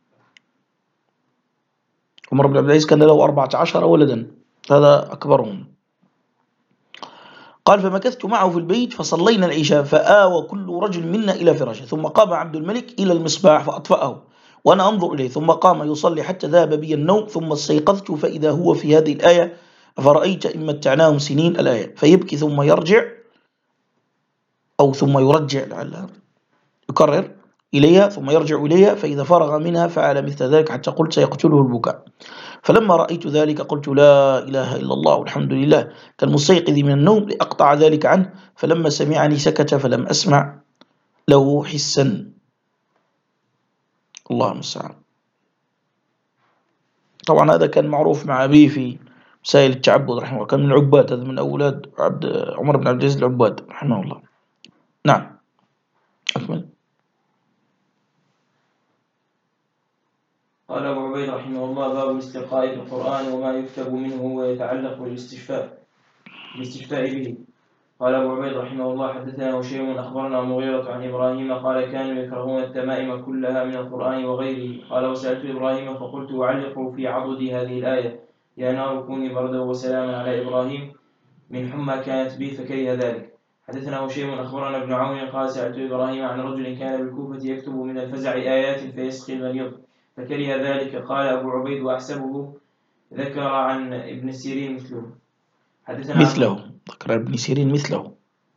عمر بن عبد العزيز كان له 14 ولدا، هذا أكبرهم. قال فمكثت معه في البيت فصلينا العشاء فآوى كل رجل منا إلى فراشه ثم قام عبد الملك إلى المصباح فأطفأه وأنا أنظر إليه ثم قام يصلي حتى ذهب بي النوم ثم استيقظت فإذا هو في هذه الآية فرأيت إن متعناهم سنين الآية فيبكي ثم يرجع أو ثم يرجع لعلها يكرر إليها ثم يرجع إليها فإذا فرغ منها فعل مثل ذلك حتى قلت سيقتله البكاء. فلما رأيت ذلك قلت لا إله إلا الله والحمد لله كالمستيقظ من النوم لأقطع ذلك عنه فلما سمعني سكت فلم أسمع له حسا. الله المستعان. طبعا هذا كان معروف مع أبيه في مسائل التعبد رحمه الله، كان من العباد، هذا من أولاد عمر بن عبد العزيز العباد رحمه الله. نعم أكمل. قال أبو عبيد رحمه الله باب الاستلقاء بالقرآن وما يكتب منه ويتعلق بالاستشفاء به. قال أبو عبيد رحمه الله حدثنا هشيم أخبرنا مغيرة عن إبراهيم قال كانوا يكرهون التمائم كلها من القرآن وغيره. قال وسألت إبراهيم فقلت أعلق في عضد هذه الآية يا نار كوني بردا وسلاما على إبراهيم من حمى كانت به فكره ذلك. حدثنا هشيم أخبرنا ابن عون قال سألت إبراهيم عن رجل كان بالكوفة يكتب من الفزع آيات فيسقي المريض فكره ذلك. قال أبو عبيد وأحسبه ذكر عن ابن سيرين مثله. ذكر ابن سيرين مثله.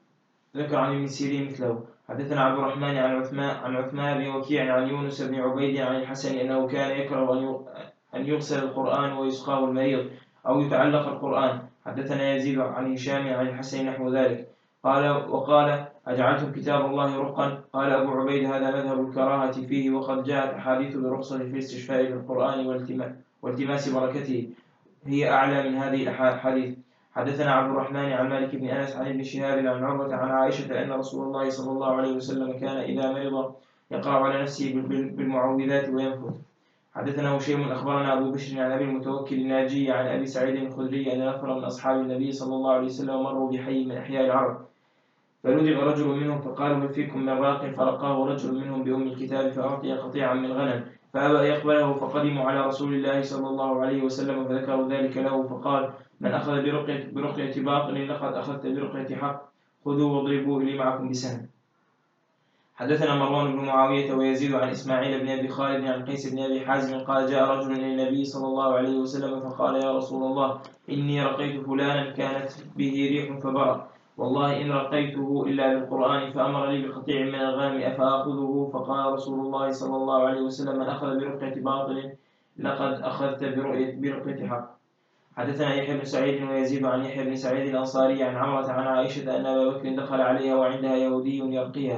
حدثنا عبد الرحمن عن عثمان بن وكيع عن يونس بن عبيد عن الحسن أنه كان يكره أن يغسل القرآن ويسقاه المريض أو يتعلق القرآن. حدثنا يزيد عن هشام عن الحسن نحو ذلك. وقال أجعلتم كتاب الله رقا؟ قال أبو عبيد هذا مذهب الكراهة فيه وقد جاءت أحاديث برخصة في الاستشفاء بالقرآن والتماس بركته هي أعلى من هذه الأحاديث. حدثنا عبد الرحمن عن مالك بن أنس عن ابن شهاب عن عروة عن عائشة أن رسول الله صلى الله عليه وسلم كان إذا مرض يقرأ على نفسه بالمعوذات وينفث. حدثنا هشيم أخبرنا أبو بشر عن أبي المتوكل الناجي عن أبي سعيد الخدري أن نفر من أصحاب النبي صلى الله عليه وسلم مروا بحي من أحياء العرب فلدغ رجل منهم فقالوا هل فيكم من راق؟ فرقاه رجل منهم بأم الكتاب فأعطي قطيعا من غنم فأبى أن يقبله فقدموا على رسول الله صلى الله عليه وسلم فذكروا ذلك له فقال من أخذ برقية باطل لقد أخذت برقية حق خذوا واضربوا لي معكم بسهم. حدثنا مروان بن معاوية ويزيد عن إسماعيل بن أبي خالد عن قيس بن أبي حازم قال جاء رجل إلى النبي صلى الله عليه وسلم فقال يا رسول الله إني رقيت فلانا كانت به ريح فبرأ والله إن رقيته إلا بالقرآن فأمر لي بقطيع من الغنم أفأخذه؟ فقال رسول الله صلى الله عليه وسلم من أخذ برقية باطل لقد أخذت برقية حق. حدثنا يحيى بن سعيد ويزيد عن يحيى بن سعيد الأنصاري عن عمرة عن عائشة أن أبا بكر دخل عليها وعندها يهودي يرقيها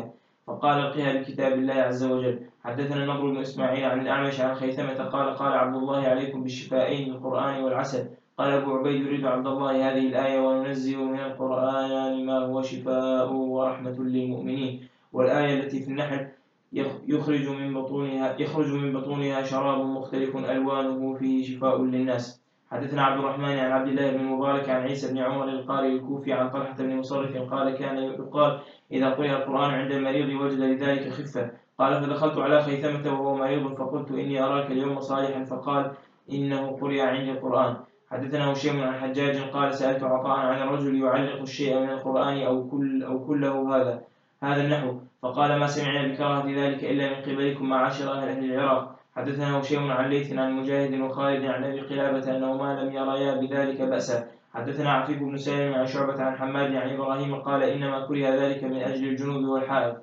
فقال القها بكتاب الله عز وجل. حدثنا النضر بن إسماعيل عن الأعمش عن خيثمة قال قال عبد الله عليكم بالشفائين القرآن والعسل. قال أبو عبيد يريد عبد الله هذه الآية وننزل من القرآن ما هو شفاء ورحمة للمؤمنين. والآية التي في النحل يخرج من بطونها شراب مختلف ألوانه فيه شفاء للناس. حدثنا عبد الرحمن عن عبد الله بن المبارك عن عيسى بن عمر القارئ الكوفي عن طلحة بن مصرف قال كان يقال إذا قرئ القرآن عند المريض وجد لذلك خفة. قال فدخلت على خيثمة وهو مريض فقلت إني أراك اليوم صالحا فقال إنه قرئ عندي القرآن. حدثنا هشيم عن حجاج قال سألت عطاء عن الرجل يعلق الشيء من القرآن أو كله هذا النحو فقال ما سمعنا بكراهة ذلك إلا من قبلكم معاشر أهل العراق. حدثنا هشيم عن ليث عن مجاهد وخالد عن أبي قلابة أنه ما لم يريا بذلك بأسا. حدثنا عفيف بن سالم عن شعبة عن حماد عن إبراهيم قال إنما كره ذلك من أجل الجنوب والحائض.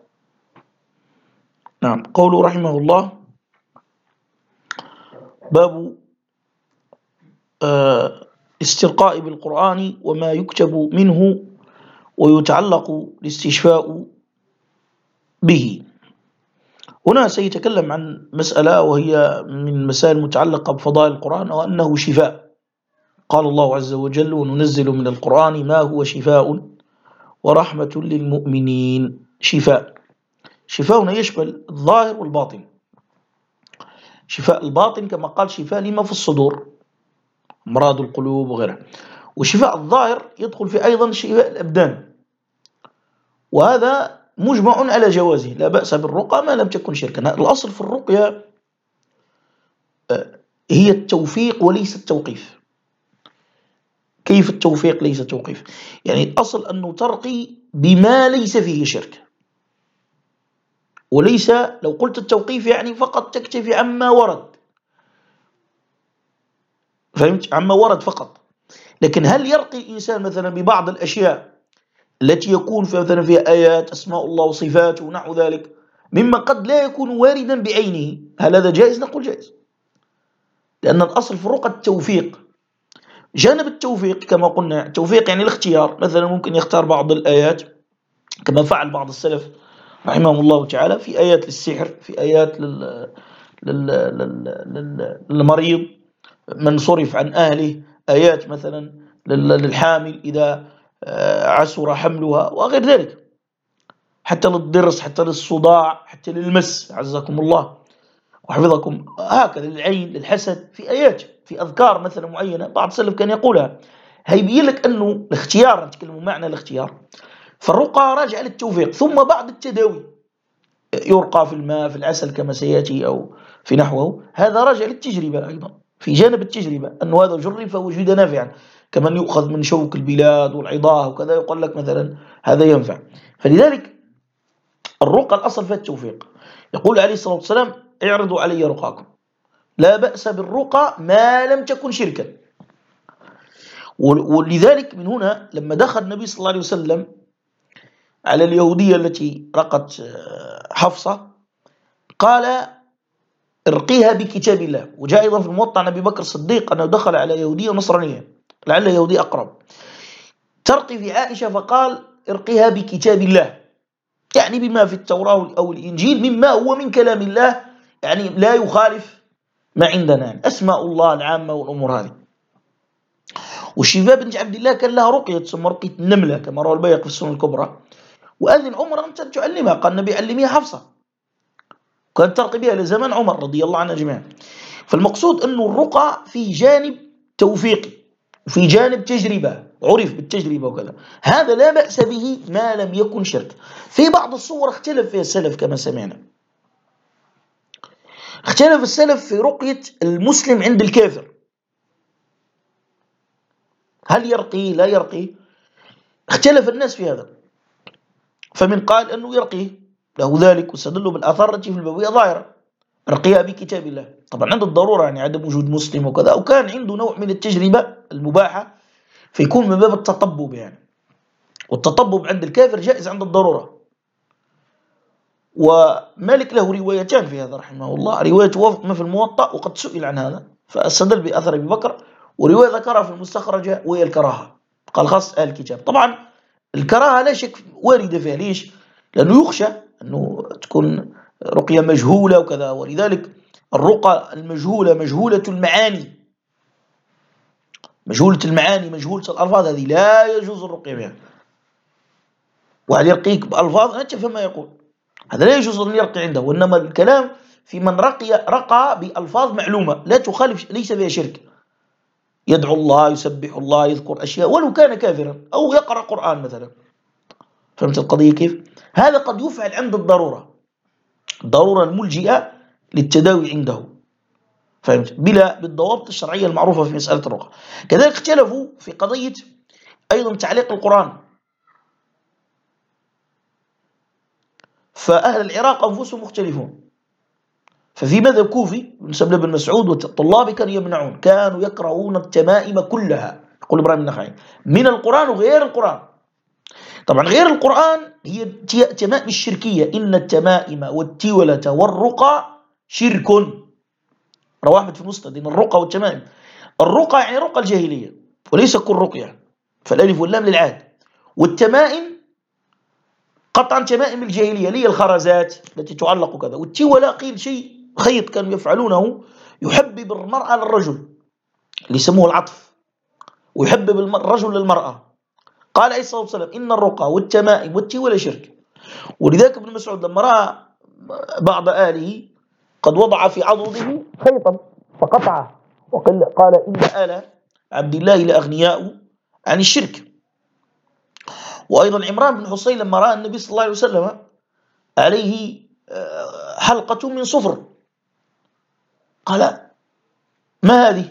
نعم. قوله رحمه الله باب استرقاء بالقرآن وما يكتب منه ويتعلق الاستشفاء به. هنا سيتكلم عن مسألة وهي من مسائل متعلقة بفضائل القرآن وأنه شفاء. قال الله عز وجل وننزل من القرآن ما هو شفاء ورحمة للمؤمنين. شفاء يشمل الظاهر والباطن. شفاء الباطن كما قال شفاء لما في الصدور أمراض القلوب وغيرها، وشفاء الظاهر يدخل في أيضا شفاء الأبدان، وهذا مجمع على جوازه لا بأس بالرقى ما لم تكن شركا. الأصل في الرقية هي التوفيق وليس التوقيف. كيف التوفيق ليس توقيف؟ يعني الأصل أنه ترقي بما ليس فيه شرك، وليس لو قلت التوقيف يعني فقط تكتفي عما ورد، فهمت؟ عما ورد فقط. لكن هل يرقي الإنسان مثلا ببعض الأشياء التي يكون مثلا فيها آيات أسماء الله وصفاته ونحو ذلك مما قد لا يكون واردا بعينه، هل هذا جائز؟ نقول جائز، لأن الأصل في الرقى التوفيق. جانب التوفيق كما قلنا التوفيق يعني الاختيار، مثلا ممكن يختار بعض الآيات كما فعل بعض السلف رحمهم الله تعالى في آيات للسحر، في آيات للمريض من صرف عن أهله، آيات مثلا للحامل إذا عسر حملها وغير ذلك، حتى للضرس، حتى للصداع، حتى للمس عزكم الله وحفظكم، هكذا للعين، للحسد، في آيات، في أذكار مثلا معينة بعض السلف كان يقولها. هيبين لك أنه الاختيار، نتكلم معنى الاختيار، فالرقى راجع للتوفيق. ثم بعض التداوي يرقى في الماء في العسل كما سيأتي أو في نحوه، هذا راجع للتجربة أيضا، في جانب التجربة أنه هذا جرب فوجد نافعا، كمن يؤخذ من شوك البلاد والعضاه وكذا يقول لك مثلا هذا ينفع. فلذلك الرقى الأصل فيها التوفيق. يقول عليه الصلاة والسلام اعرضوا علي رقاكم، لا بأس بالرقى ما لم تكن شركا. ولذلك من هنا لما دخل النبي صلى الله عليه وسلم على اليهودية التي رقت حفصة قال ارقيها بكتاب الله. وجاء أيضا في الموطأ عن أبي بكر الصديق أنه دخل على يهودية نصرانية لعل يهودية أقرب ترقي في عائشة فقال ارقيها بكتاب الله، يعني بما في التوراة أو الإنجيل مما هو من كلام الله، يعني لا يخالف ما عندنا، يعني أسماء الله العامة والأمور هذه. والشفاء بنت عبد الله كان لها رقية تسمى رقية النملة كما روى البيهقي في السنن الكبرى، وأذن عمر أنت تعلمها، قال النبي علميها حفصة، كانت ترقي بها لزمان عمر رضي الله عنه جميعا. فالمقصود أنه الرقى في جانب توفيقي وفي جانب تجربة، عرف بالتجربة وكذا، هذا لا بأس به ما لم يكن شرك. في بعض الصور اختلف فيها السلف كما سمعنا، اختلف السلف في رقية المسلم عند الكافر، هل يرقي لا يرقي، اختلف الناس في هذا. فمن قال أنه يرقيه له ذلك واستدلوا بالآثار التي في البوية ظاهرة، رقيها بكتاب الله، طبعا عند الضرورة يعني عدم وجود مسلم وكذا، وكان عنده نوع من التجربة المباحة فيكون من باب التطبب يعني، والتطبب عند الكافر جائز عند الضرورة. ومالك له روايتان في هذا رحمه الله، رواية وافق ما في الموطأ وقد سئل عن هذا فاستدل بأثر أبي بكر، ورواية ذكرها في المستخرجة وهي الكراهة، قال خاص أهل الكتاب. طبعا الكراهة لا شك واردة فيها، ليش؟ لأنه يخشى أنه تكون رقية مجهولة وكذا. ولذلك الرقى المجهولة مجهولة المعاني، مجهولة المعاني مجهولة الألفاظ، هذه لا يجوز الرقية بها. واحد يرقيك بألفاظ لا تفهم ما يقول، هذا لا يجوز أن يرقي عنده. وإنما الكلام في من رقى بألفاظ معلومة لا تخالف، ليس فيها شرك، يدعو الله، يسبح الله، يذكر أشياء ولو كان كافرا، أو يقرأ قرآن مثلا. فهمت القضية كيف؟ هذا قد يفعل عند الضرورة، الضرورة الملجئة للتداوي عنده، فهمت؟ بالضوابط الشرعية المعروفة في مسألة الرقى. كذلك اختلفوا في قضية أيضا تعليق القرآن، فأهل العراق أنفسهم مختلفون. ففي مذهب كوفي ينسب لابن مسعود والطلاب كانوا يمنعون، كانوا يكرهون التمائم كلها، يقول إبراهيم النخعي، من القرآن وغير القرآن. طبعا غير القرآن هي تمائم الشركية، إن التمائم والتولة والرقى شرك، رواه أحمد في المسند. إن الرقى والتمائم، الرقى يعني رقى الجاهلية وليس كل رقية، فالألف واللام للعاد. والتمائم قطعا تمائم الجاهلية لي الخرزات التي تعلق كذا. والتولة قيل شيء خيط كانوا يفعلونه يحبب المرأة للرجل، اللي يسموه العطف، ويحبب الرجل للمرأة. قال عليه الصلاة والسلام إن الرقى والتمائم والتولة شرك. ولذلك ابن مسعود لما رأى بعض آله قد وضع في عضده خيطا فقطعه، قال إن آل عبد الله لأغنياء عن الشرك. وأيضا عمران بن حصين لما رأى النبي صلى الله عليه وسلم عليه حلقة من صفر قال ما هذه؟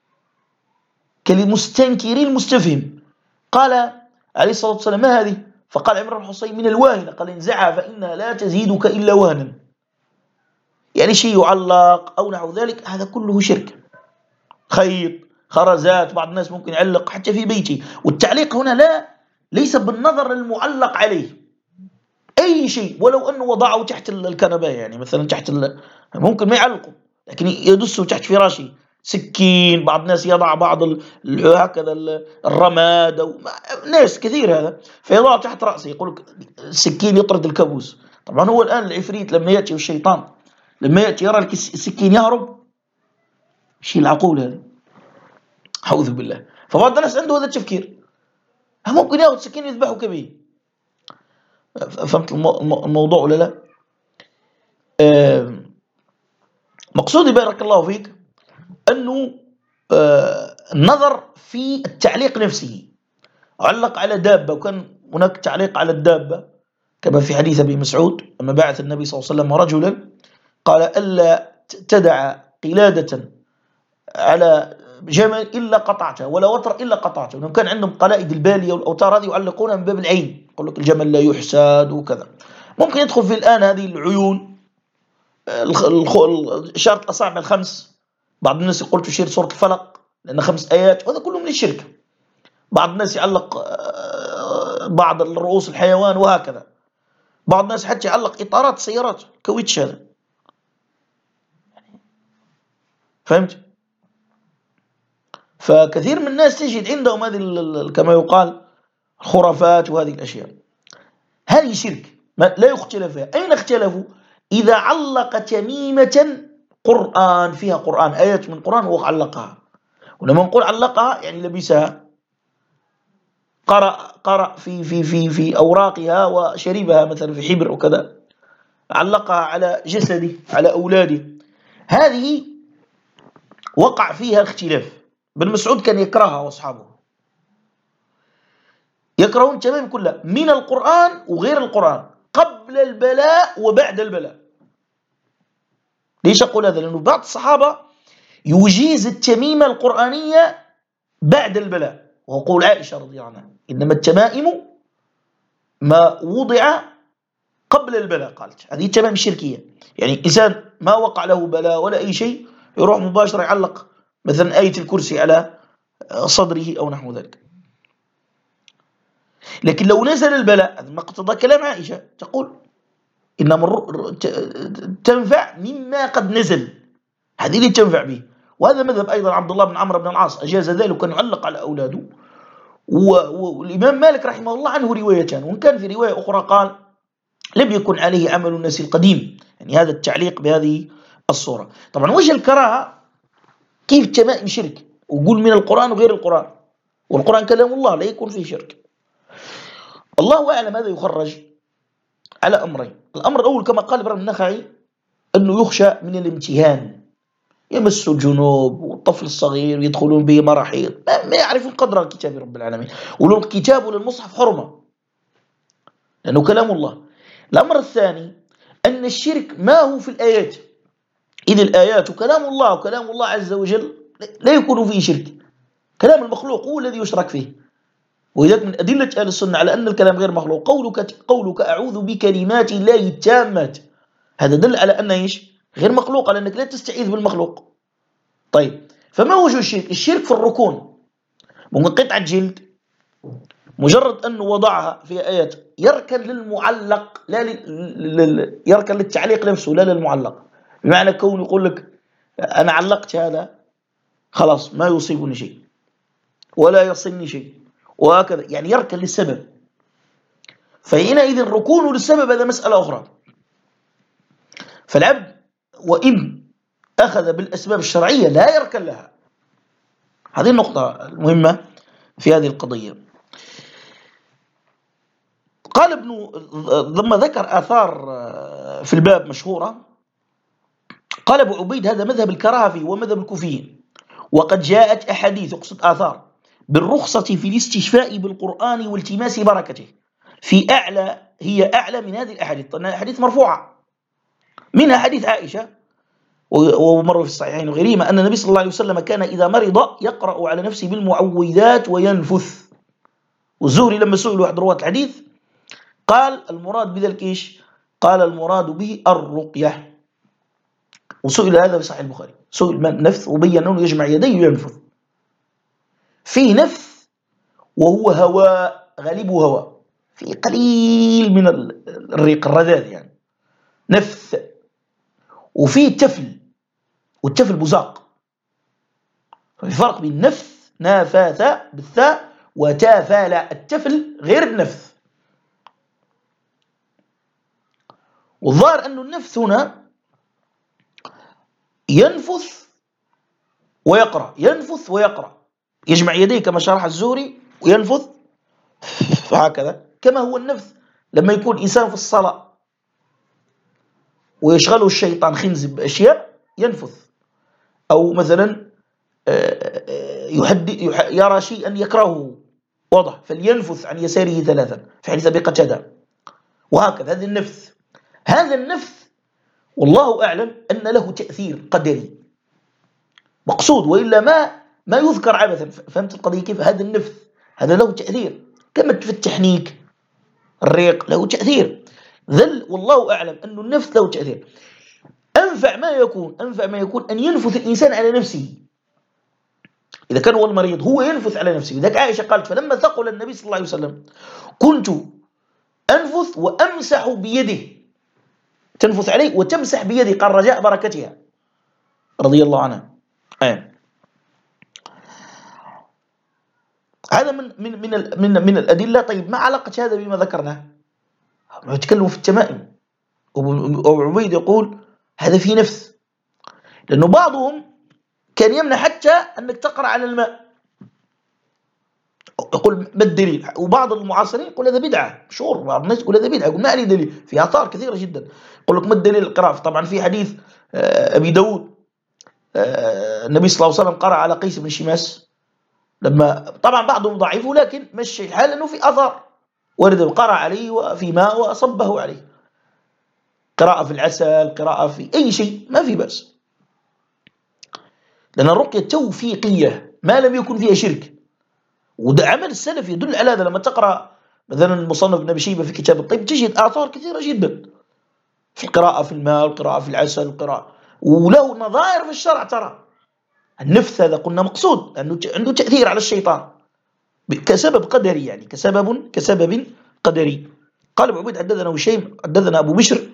كالمستنكر المستفهم. قال عليه الصلاة والسلام ما هذه؟ فقال عمران بن حصين من الواهنة. قال انزعها فإنها لا تزيدك إلا وهنا، يعني شيء يعلق أو نحو ذلك، هذا كله شرك. خيط، خرزات، بعض الناس ممكن يعلق حتى في بيته. والتعليق هنا ليس بالنظر المعلق عليه، أي شيء ولو أنه وضعه تحت الكنبة، يعني مثلا تحت ممكن ما يعلقه لكن يدسه تحت فراشه. سكين، بعض الناس يضع بعض هكذا الرماد، أو ناس كثير هذا فيضعه تحت رأسه، يقول السكين يطرد الكابوس. طبعا هو الآن العفريت لما يأتي والشيطان لما يأتي يرى السكين يهرب، شيء العقول هذا، أعوذ بالله. فبعض الناس عنده هذا التفكير، ممكن يأخذ سكين يذبحك به. فهمت الموضوع ولا لا؟ مقصودي بارك الله فيك أنه النظر في التعليق نفسه. علق على دابة، وكان هناك تعليق على الدابة كما في حديث أبي مسعود لما بعث النبي صلى الله عليه وسلم رجلا قال ألا تدع قلادة على جمل إلا قطعته، ولا وتر إلا قطعته. لأنه كان عندهم قلائد البالية والأوتار هذه يعلقونها من باب العين، يقول لك الجمل لا يحسد وكذا. ممكن يدخل في الآن هذه العيون، إشارة الأصابع الخمس، بعض الناس يقول تشير سورة الفلق لأن 5 آيات، وهذا كله من الشرك. بعض الناس يعلق بعض الرؤوس الحيوان وهكذا. بعض الناس حتى يعلق إطارات السيارات كويتش هذا، فهمت؟ فكثير من الناس تجد عندهم هذه كما يقال الخرافات وهذه الأشياء، هذه شرك لا يختلف فيها. أين اختلفوا؟ إذا علق تميمة قرآن فيها قرآن، آيات من القرآن وعلقها. ولما نقول علقها يعني لبسها، قرأ في أوراقها وشربها مثلا في حبر وكذا، علقها على جسده على أولاده، هذه وقع فيها اختلاف. بن مسعود كان يكرهها وأصحابه يكرهون تمام كلها من القرآن وغير القرآن، قبل البلاء وبعد البلاء. ليش أقول هذا؟ لأنه بعض الصحابة يجيز التميمة القرآنية بعد البلاء، وقول عائشة رضي الله عنها إنما التمائم ما وضع قبل البلاء، قالت هذه التمائم الشركية. يعني إنسان ما وقع له بلاء ولا أي شيء يروح مباشرة يعلق مثلا آية الكرسي على صدره أو نحو ذلك. لكن لو نزل البلاء، هذا ما اقتضى كلام عائشة، تقول إنما تنفع مما قد نزل، هذه اللي تنفع به. وهذا مذهب أيضا عبد الله بن عمرو بن العاص، أجاز ذلك وكان يعلق على أولاده. والإمام مالك رحمه الله عنه روايتان، وإن كان في رواية أخرى قال لم يكن عليه عمل الناس القديم. يعني هذا التعليق بهذه الصورة. طبعا وجه الكراهة كيف التمائم شرك، وقول من القرآن وغير القرآن، والقرآن كلام الله لا يكون فيه شرك. الله أعلم. هذا يخرج على أمرين. الأمر الأول كما قال إبراهيم النخعي أنه يخشى من الامتهان، يمس الجنوب والطفل الصغير يدخلون به مراحيض ما يعرفون قدر الكتاب رب العالمين، ولو الكتاب ولا المصحف حرمة لأنه كلام الله. الأمر الثاني أن الشرك ما هو في الآيات، إذ الآيات كلام الله، وكلام الله عز وجل لا يكون فيه شرك. كلام المخلوق هو الذي يشرك فيه. وإذا من أدلة أهل السنة على أن الكلام غير مخلوق قولك أعوذ بكلمات الله التامات، هذا دل على أنه إيش؟ غير مخلوق، لأنك لا تستعيذ بالمخلوق. طيب فما وجه الشرك؟ الشرك في الركون. ممكن قطعة جلد مجرد أنه وضعها في آيات يركن للمعلق، لا يركن للتعليق نفسه لا للمعلق. بمعنى كون يقول لك أنا علقت هذا خلاص ما يصيبني شيء ولا يصلني شيء وهكذا، يعني يركن للسبب. فحينئذ ركونه للسبب هذا مسألة أخرى. فالعبد وإن أخذ بالأسباب الشرعية لا يركن لها. هذه النقطة المهمة في هذه القضية. قال لما ذكر آثار في الباب مشهورة، قال أبو عبيد هذا مذهب الكراهة فيه ومذهب الكوفيين، وقد جاءت أحاديث، يقصد آثار، بالرخصة في الاستشفاء بالقرآن والتماس بركته في أعلى، هي أعلى من هذه الأحاديث، لأنها أحاديث مرفوعة، منها حديث عائشة ومر في الصحيحين وغيرهما أن النبي صلى الله عليه وسلم كان إذا مرض يقرأ على نفسه بالمعوذات وينفث. والزهري لما سئل واحد رواة الحديث قال المراد بذلك إيش؟ قال المراد به الرقية. وسئل هذا في صحيح البخاري، سئل من نفث وبين أنه يجمع يديه وينفث. فيه نفث وهو هواء، غالبه هواء، فيه قليل من الريق الرذاذ يعني نفث. وفيه تفل، والتفل بزاق. ففي فرق بين نفث نافث بالثاء وتافال. التفل غير النفث. والظاهر أن النفث هنا ينفث ويقرأ، ينفث ويقرأ، يجمع يديه كما شرح الزهري وينفث فهكذا، كما هو النفث لما يكون إنسان في الصلاة ويشغله الشيطان خنزب بأشياء ينفث، أو مثلا يرى شيئا يكرهه واضح فلينفث عن يساره ثلاثا في حديث أبي قتادة، وهكذا. هذا النفث. هذا النفث والله أعلم أن له تأثير قدري مقصود، وإلا ما يذكر عبثا. فهمت القضية كيف؟ هذا النفث هذا له تأثير، كما في التحنيك الريق له تأثير. والله أعلم أن النفث له تأثير. أنفع ما يكون أن ينفث الإنسان على نفسه. إذا كان هو المريض هو ينفث على نفسه. لذلك عائشة قالت فلما ثقل النبي صلى الله عليه وسلم كنت أنفث وأمسح بيده، تنفث عليه وتمسح بيده، قال رجاء بركتها رضي الله عنها. هذا من الأدلة. طيب ما علاقة هذا بما ذكرناه؟ نتكلم في التمائم. أبو عبيد يقول هذا في نفث، لأنه بعضهم كان يمنع حتى أنك تقرأ على الماء، يقول ما الدليل؟ وبعض المعاصرين يقول هذا بدعة مشهور، بعض الناس يقول هذا بدعة، يقول ما عليه دليل، في آثار كثيرة جدا. يقول لك ما الدليل القراءة؟ طبعا في حديث أبي داود النبي صلى الله عليه وسلم قرأ على قيس بن شماس، لما طبعا بعضهم ضعيفه لكن مشي الحال أنه في آثار ورد قرأ عليه وفي ماء وأصبه عليه، قراءة في العسل، قراءة في أي شيء ما في بأس، لأن الرقية توفيقية ما لم يكن فيها شرك. وده عمل السلف يدل على هذا. لما تقرأ مثلا المصنف ابن أبي شيبة في كتاب الطب تجد آثار كثيرة جدا في القراءة في الماء، القراءة في العسل، القراءة، وله نظائر في الشرع. ترى النفث هذا قلنا مقصود أنه عنده تأثير على الشيطان كسبب قدري، يعني كسبب قدري. قال أبو عبيد حدثنا هشيم حدثنا أبو بشر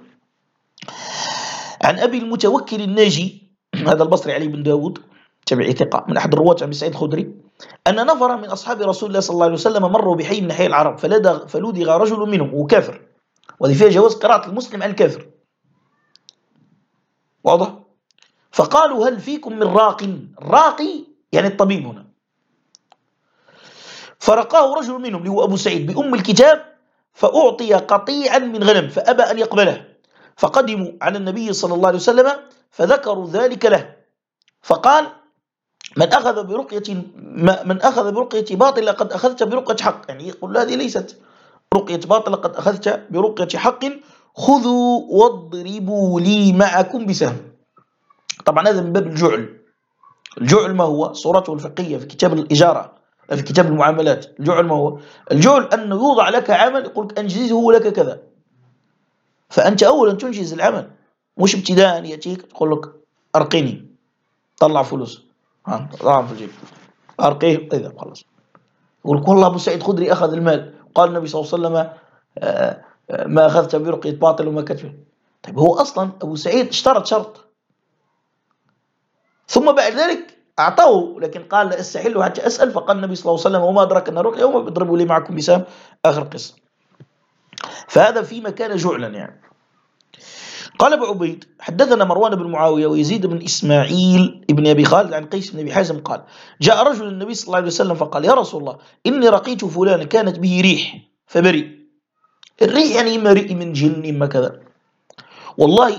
عن أبي المتوكل الناجي، هذا البصري علي بن داود تبعي ثقة من أحد الرواة عن سعيد الخدري، أن نفر من أصحاب رسول الله صلى الله عليه وسلم مروا بحي من حي العرب فلدغ رجل منهم وكافر وهذه فيها جواز قراءة المسلم عن الكافر، واضح؟ فقالوا هل فيكم من راق؟ الراقي يعني الطبيب هنا. فرقاه رجل منهم اللي هو أبو سعيد بأم الكتاب، فأعطي قطيعا من غنم فأبى أن يقبله، فقدموا على النبي صلى الله عليه وسلم فذكروا ذلك له، فقال من أخذ برقية باطل لقد أخذت برقية حق، يعني يقول هذه ليست رقية باطل، لقد أخذت برقية حق، خذوا واضربوا لي معكم بسهم. طبعا هذا من باب الجعل. الجعل ما هو؟ صورته الفقهية في كتاب الإجارة، في كتاب المعاملات. الجعل ما هو؟ الجعل أنه يوضع لك عمل يقول لك أنجزه لك كذا، فأنت أولا تنجز العمل، مش ابتداء يأتيك تقول لك أرقيني، طلع فلوس، طلع في الجيب أرقيه إذا خلاص، يقول لك والله أبو سعيد خدري أخذ المال، قال النبي صلى الله عليه وسلم ما أخذت برقية باطل وما كتبه. طيب هو أصلا أبو سعيد اشترط شرط، ثم بعد ذلك أعطوه، لكن قال لا أستحل حتى أسأل، فقال النبي صلى الله عليه وسلم وما أدرك أن رقية وما بيضربوا لي معكم بسام، آخر قصة. فهذا فيما كان جعلا يعني. قال أبو عبيد حدثنا مروان بن معاوية ويزيد بن إسماعيل ابن أبي خالد عن قيس بن أبي حازم قال جاء رجل النبي صلى الله عليه وسلم فقال يا رسول الله إني رقيت فلانا كانت به ريح فبرئ. الريح يعني إما رئ من جن إما كذا، والله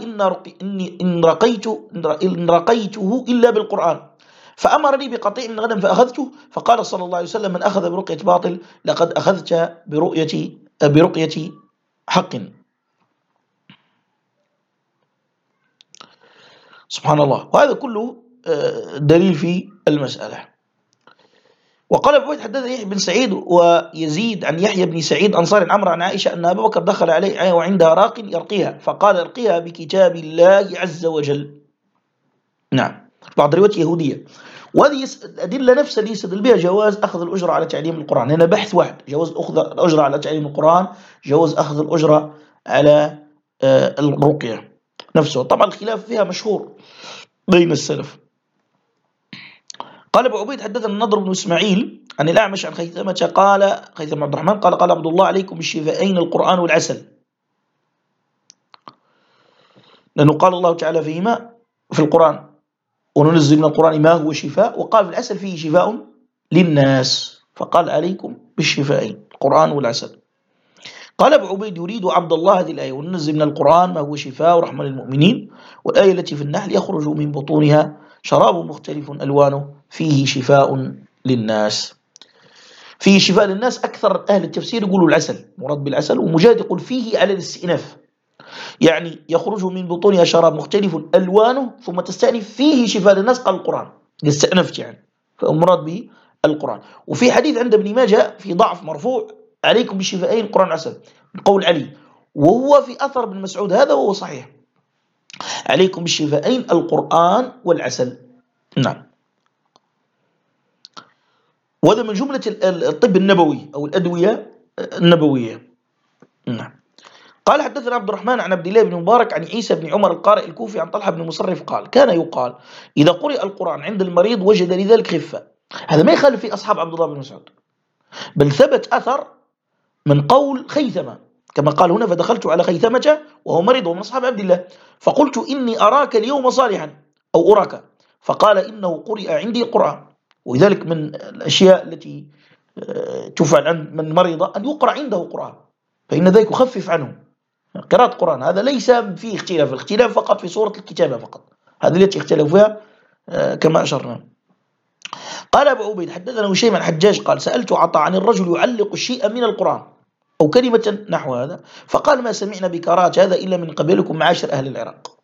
إن رقيته إلا بالقرآن، فأمرني بقطيع من غنم فأخذته، فقال صلى الله عليه وسلم من أخذ برقية باطل لقد أخذت برقية حق. سبحان الله. وهذا كله دليل في المسألة. وقال أبو عبيد حدثنا يحيى بن سعيد ويزيد عن يحيى بن سعيد أنصار عمرو عن عائشة أن أبا بكر دخل عليه وعندها راق يرقيها، فقال ارقيها بكتاب الله عز وجل. نعم، بعض الروايات يهودية. وهذه الأدلة نفسها اللي يستدل بها جواز أخذ الأجرة على تعليم القرآن، هنا بحث واحد، جواز أخذ الأجرة على تعليم القرآن، جواز أخذ الأجرة على الرقية نفسه. طبعا الخلاف فيها مشهور بين السلف. قال أبو عبيد حدثنا النضر بن إسماعيل عن الأعمش عن خيثمة قال خيثمة عبد الرحمن قال عبد الله عليكم بالشفاءين القرآن والعسل، لأنه قال الله تعالى فيهما في القرآن وننزل من القرآن ما هو شفاء، وقال في العسل فيه شفاء للناس، فقال عليكم بالشفاءين القرآن والعسل. قال أبو عبيد يريد عبد الله هذه الآية وننزل من القرآن ما هو شفاء ورحمة للمؤمنين، والآية التي في النحل يخرج من بطونها شراب مختلف ألوانه فيه شفاء للناس. فيه شفاء للناس أكثر أهل التفسير يقولوا العسل مراد بالعسل، ومجاهد يقول فيه على الاستئناف، يعني يخرج من بطونها شراب مختلف ألوانه ثم تستأنف فيه شفاء للناس، قال القرآن استأنفت يعني، فالمراد به القرآن. وفي حديث عند ابن ماجه في ضعف مرفوع عليكم بالشفاءين القرآن والعسل من قول علي، وهو في أثر ابن مسعود هذا وهو صحيح، عليكم بالشفاءين القرآن والعسل. نعم. وهذا من جملة الطب النبوي أو الأدوية النبوية. نعم. قال حدثنا عبد الرحمن عن عبد الله بن مبارك عن عيسى بن عمر القارئ الكوفي عن طلحة بن مصرف قال كان يقال إذا قرئ القرآن عند المريض وجد لذلك خفة. هذا ما يخالف في أصحاب عبد الله بن مسعود، بل ثبت أثر من قول خيثمة كما قال هنا فدخلت على خيثمة وهو مريض ومن أصحاب عبد الله فقلت إني أراك اليوم صالحا أو أراك، فقال إنه قرئ عندي القرآن. ولذلك من الأشياء التي تفعل عند من مريض أن يقرأ عنده قرآن، فإن ذلك يخفف عنه قراءة القرآن. هذا ليس فيه اختلاف، الاختلاف فقط في صورة الكتابة فقط، هذه التي اختلفوا فيها كما أشرنا. قال أبو عبيد حدثنا هشيم عن حجاج قال سألت عطاء عن الرجل يعلق شيئا من القرآن أو كلمة نحو هذا، فقال ما سمعنا بكراهة هذا إلا من قبلكم معاشر أهل العراق.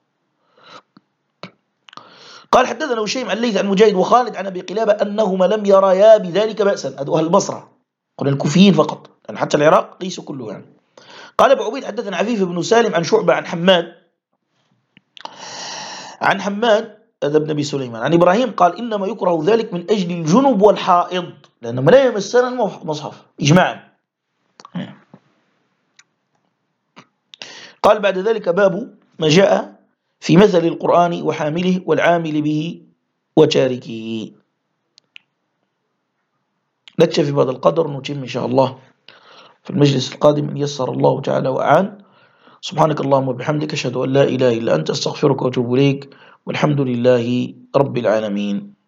قال حدثنا هشيم عن ليث عن مجاهد وخالد عن أبي قلابة أنهما لم يرايا بذلك بأسا، هذو أهل البصرة، قلنا الكوفيين فقط، يعني حتى العراق ليسوا كله يعني. قال أبو عبيد حدثنا عفيف بن سالم عن شعبة عن حماد هذا ابن أبي سليمان عن إبراهيم قال إنما يكره ذلك من أجل الجنب والحائض، لأنه لا يمسنا المصحف إجماعا. قال بعد ذلك باب ما جاء في مثل القرآن وحامله والعامل به وتاركه. نكتفي بهذا القدر، نتم إن شاء الله في المجلس القادم إن يسر الله تعالى وأعان. سبحانك اللهم وبحمدك أشهد أن لا إله إلا أنت أستغفرك وأتوب إليك والحمد لله رب العالمين.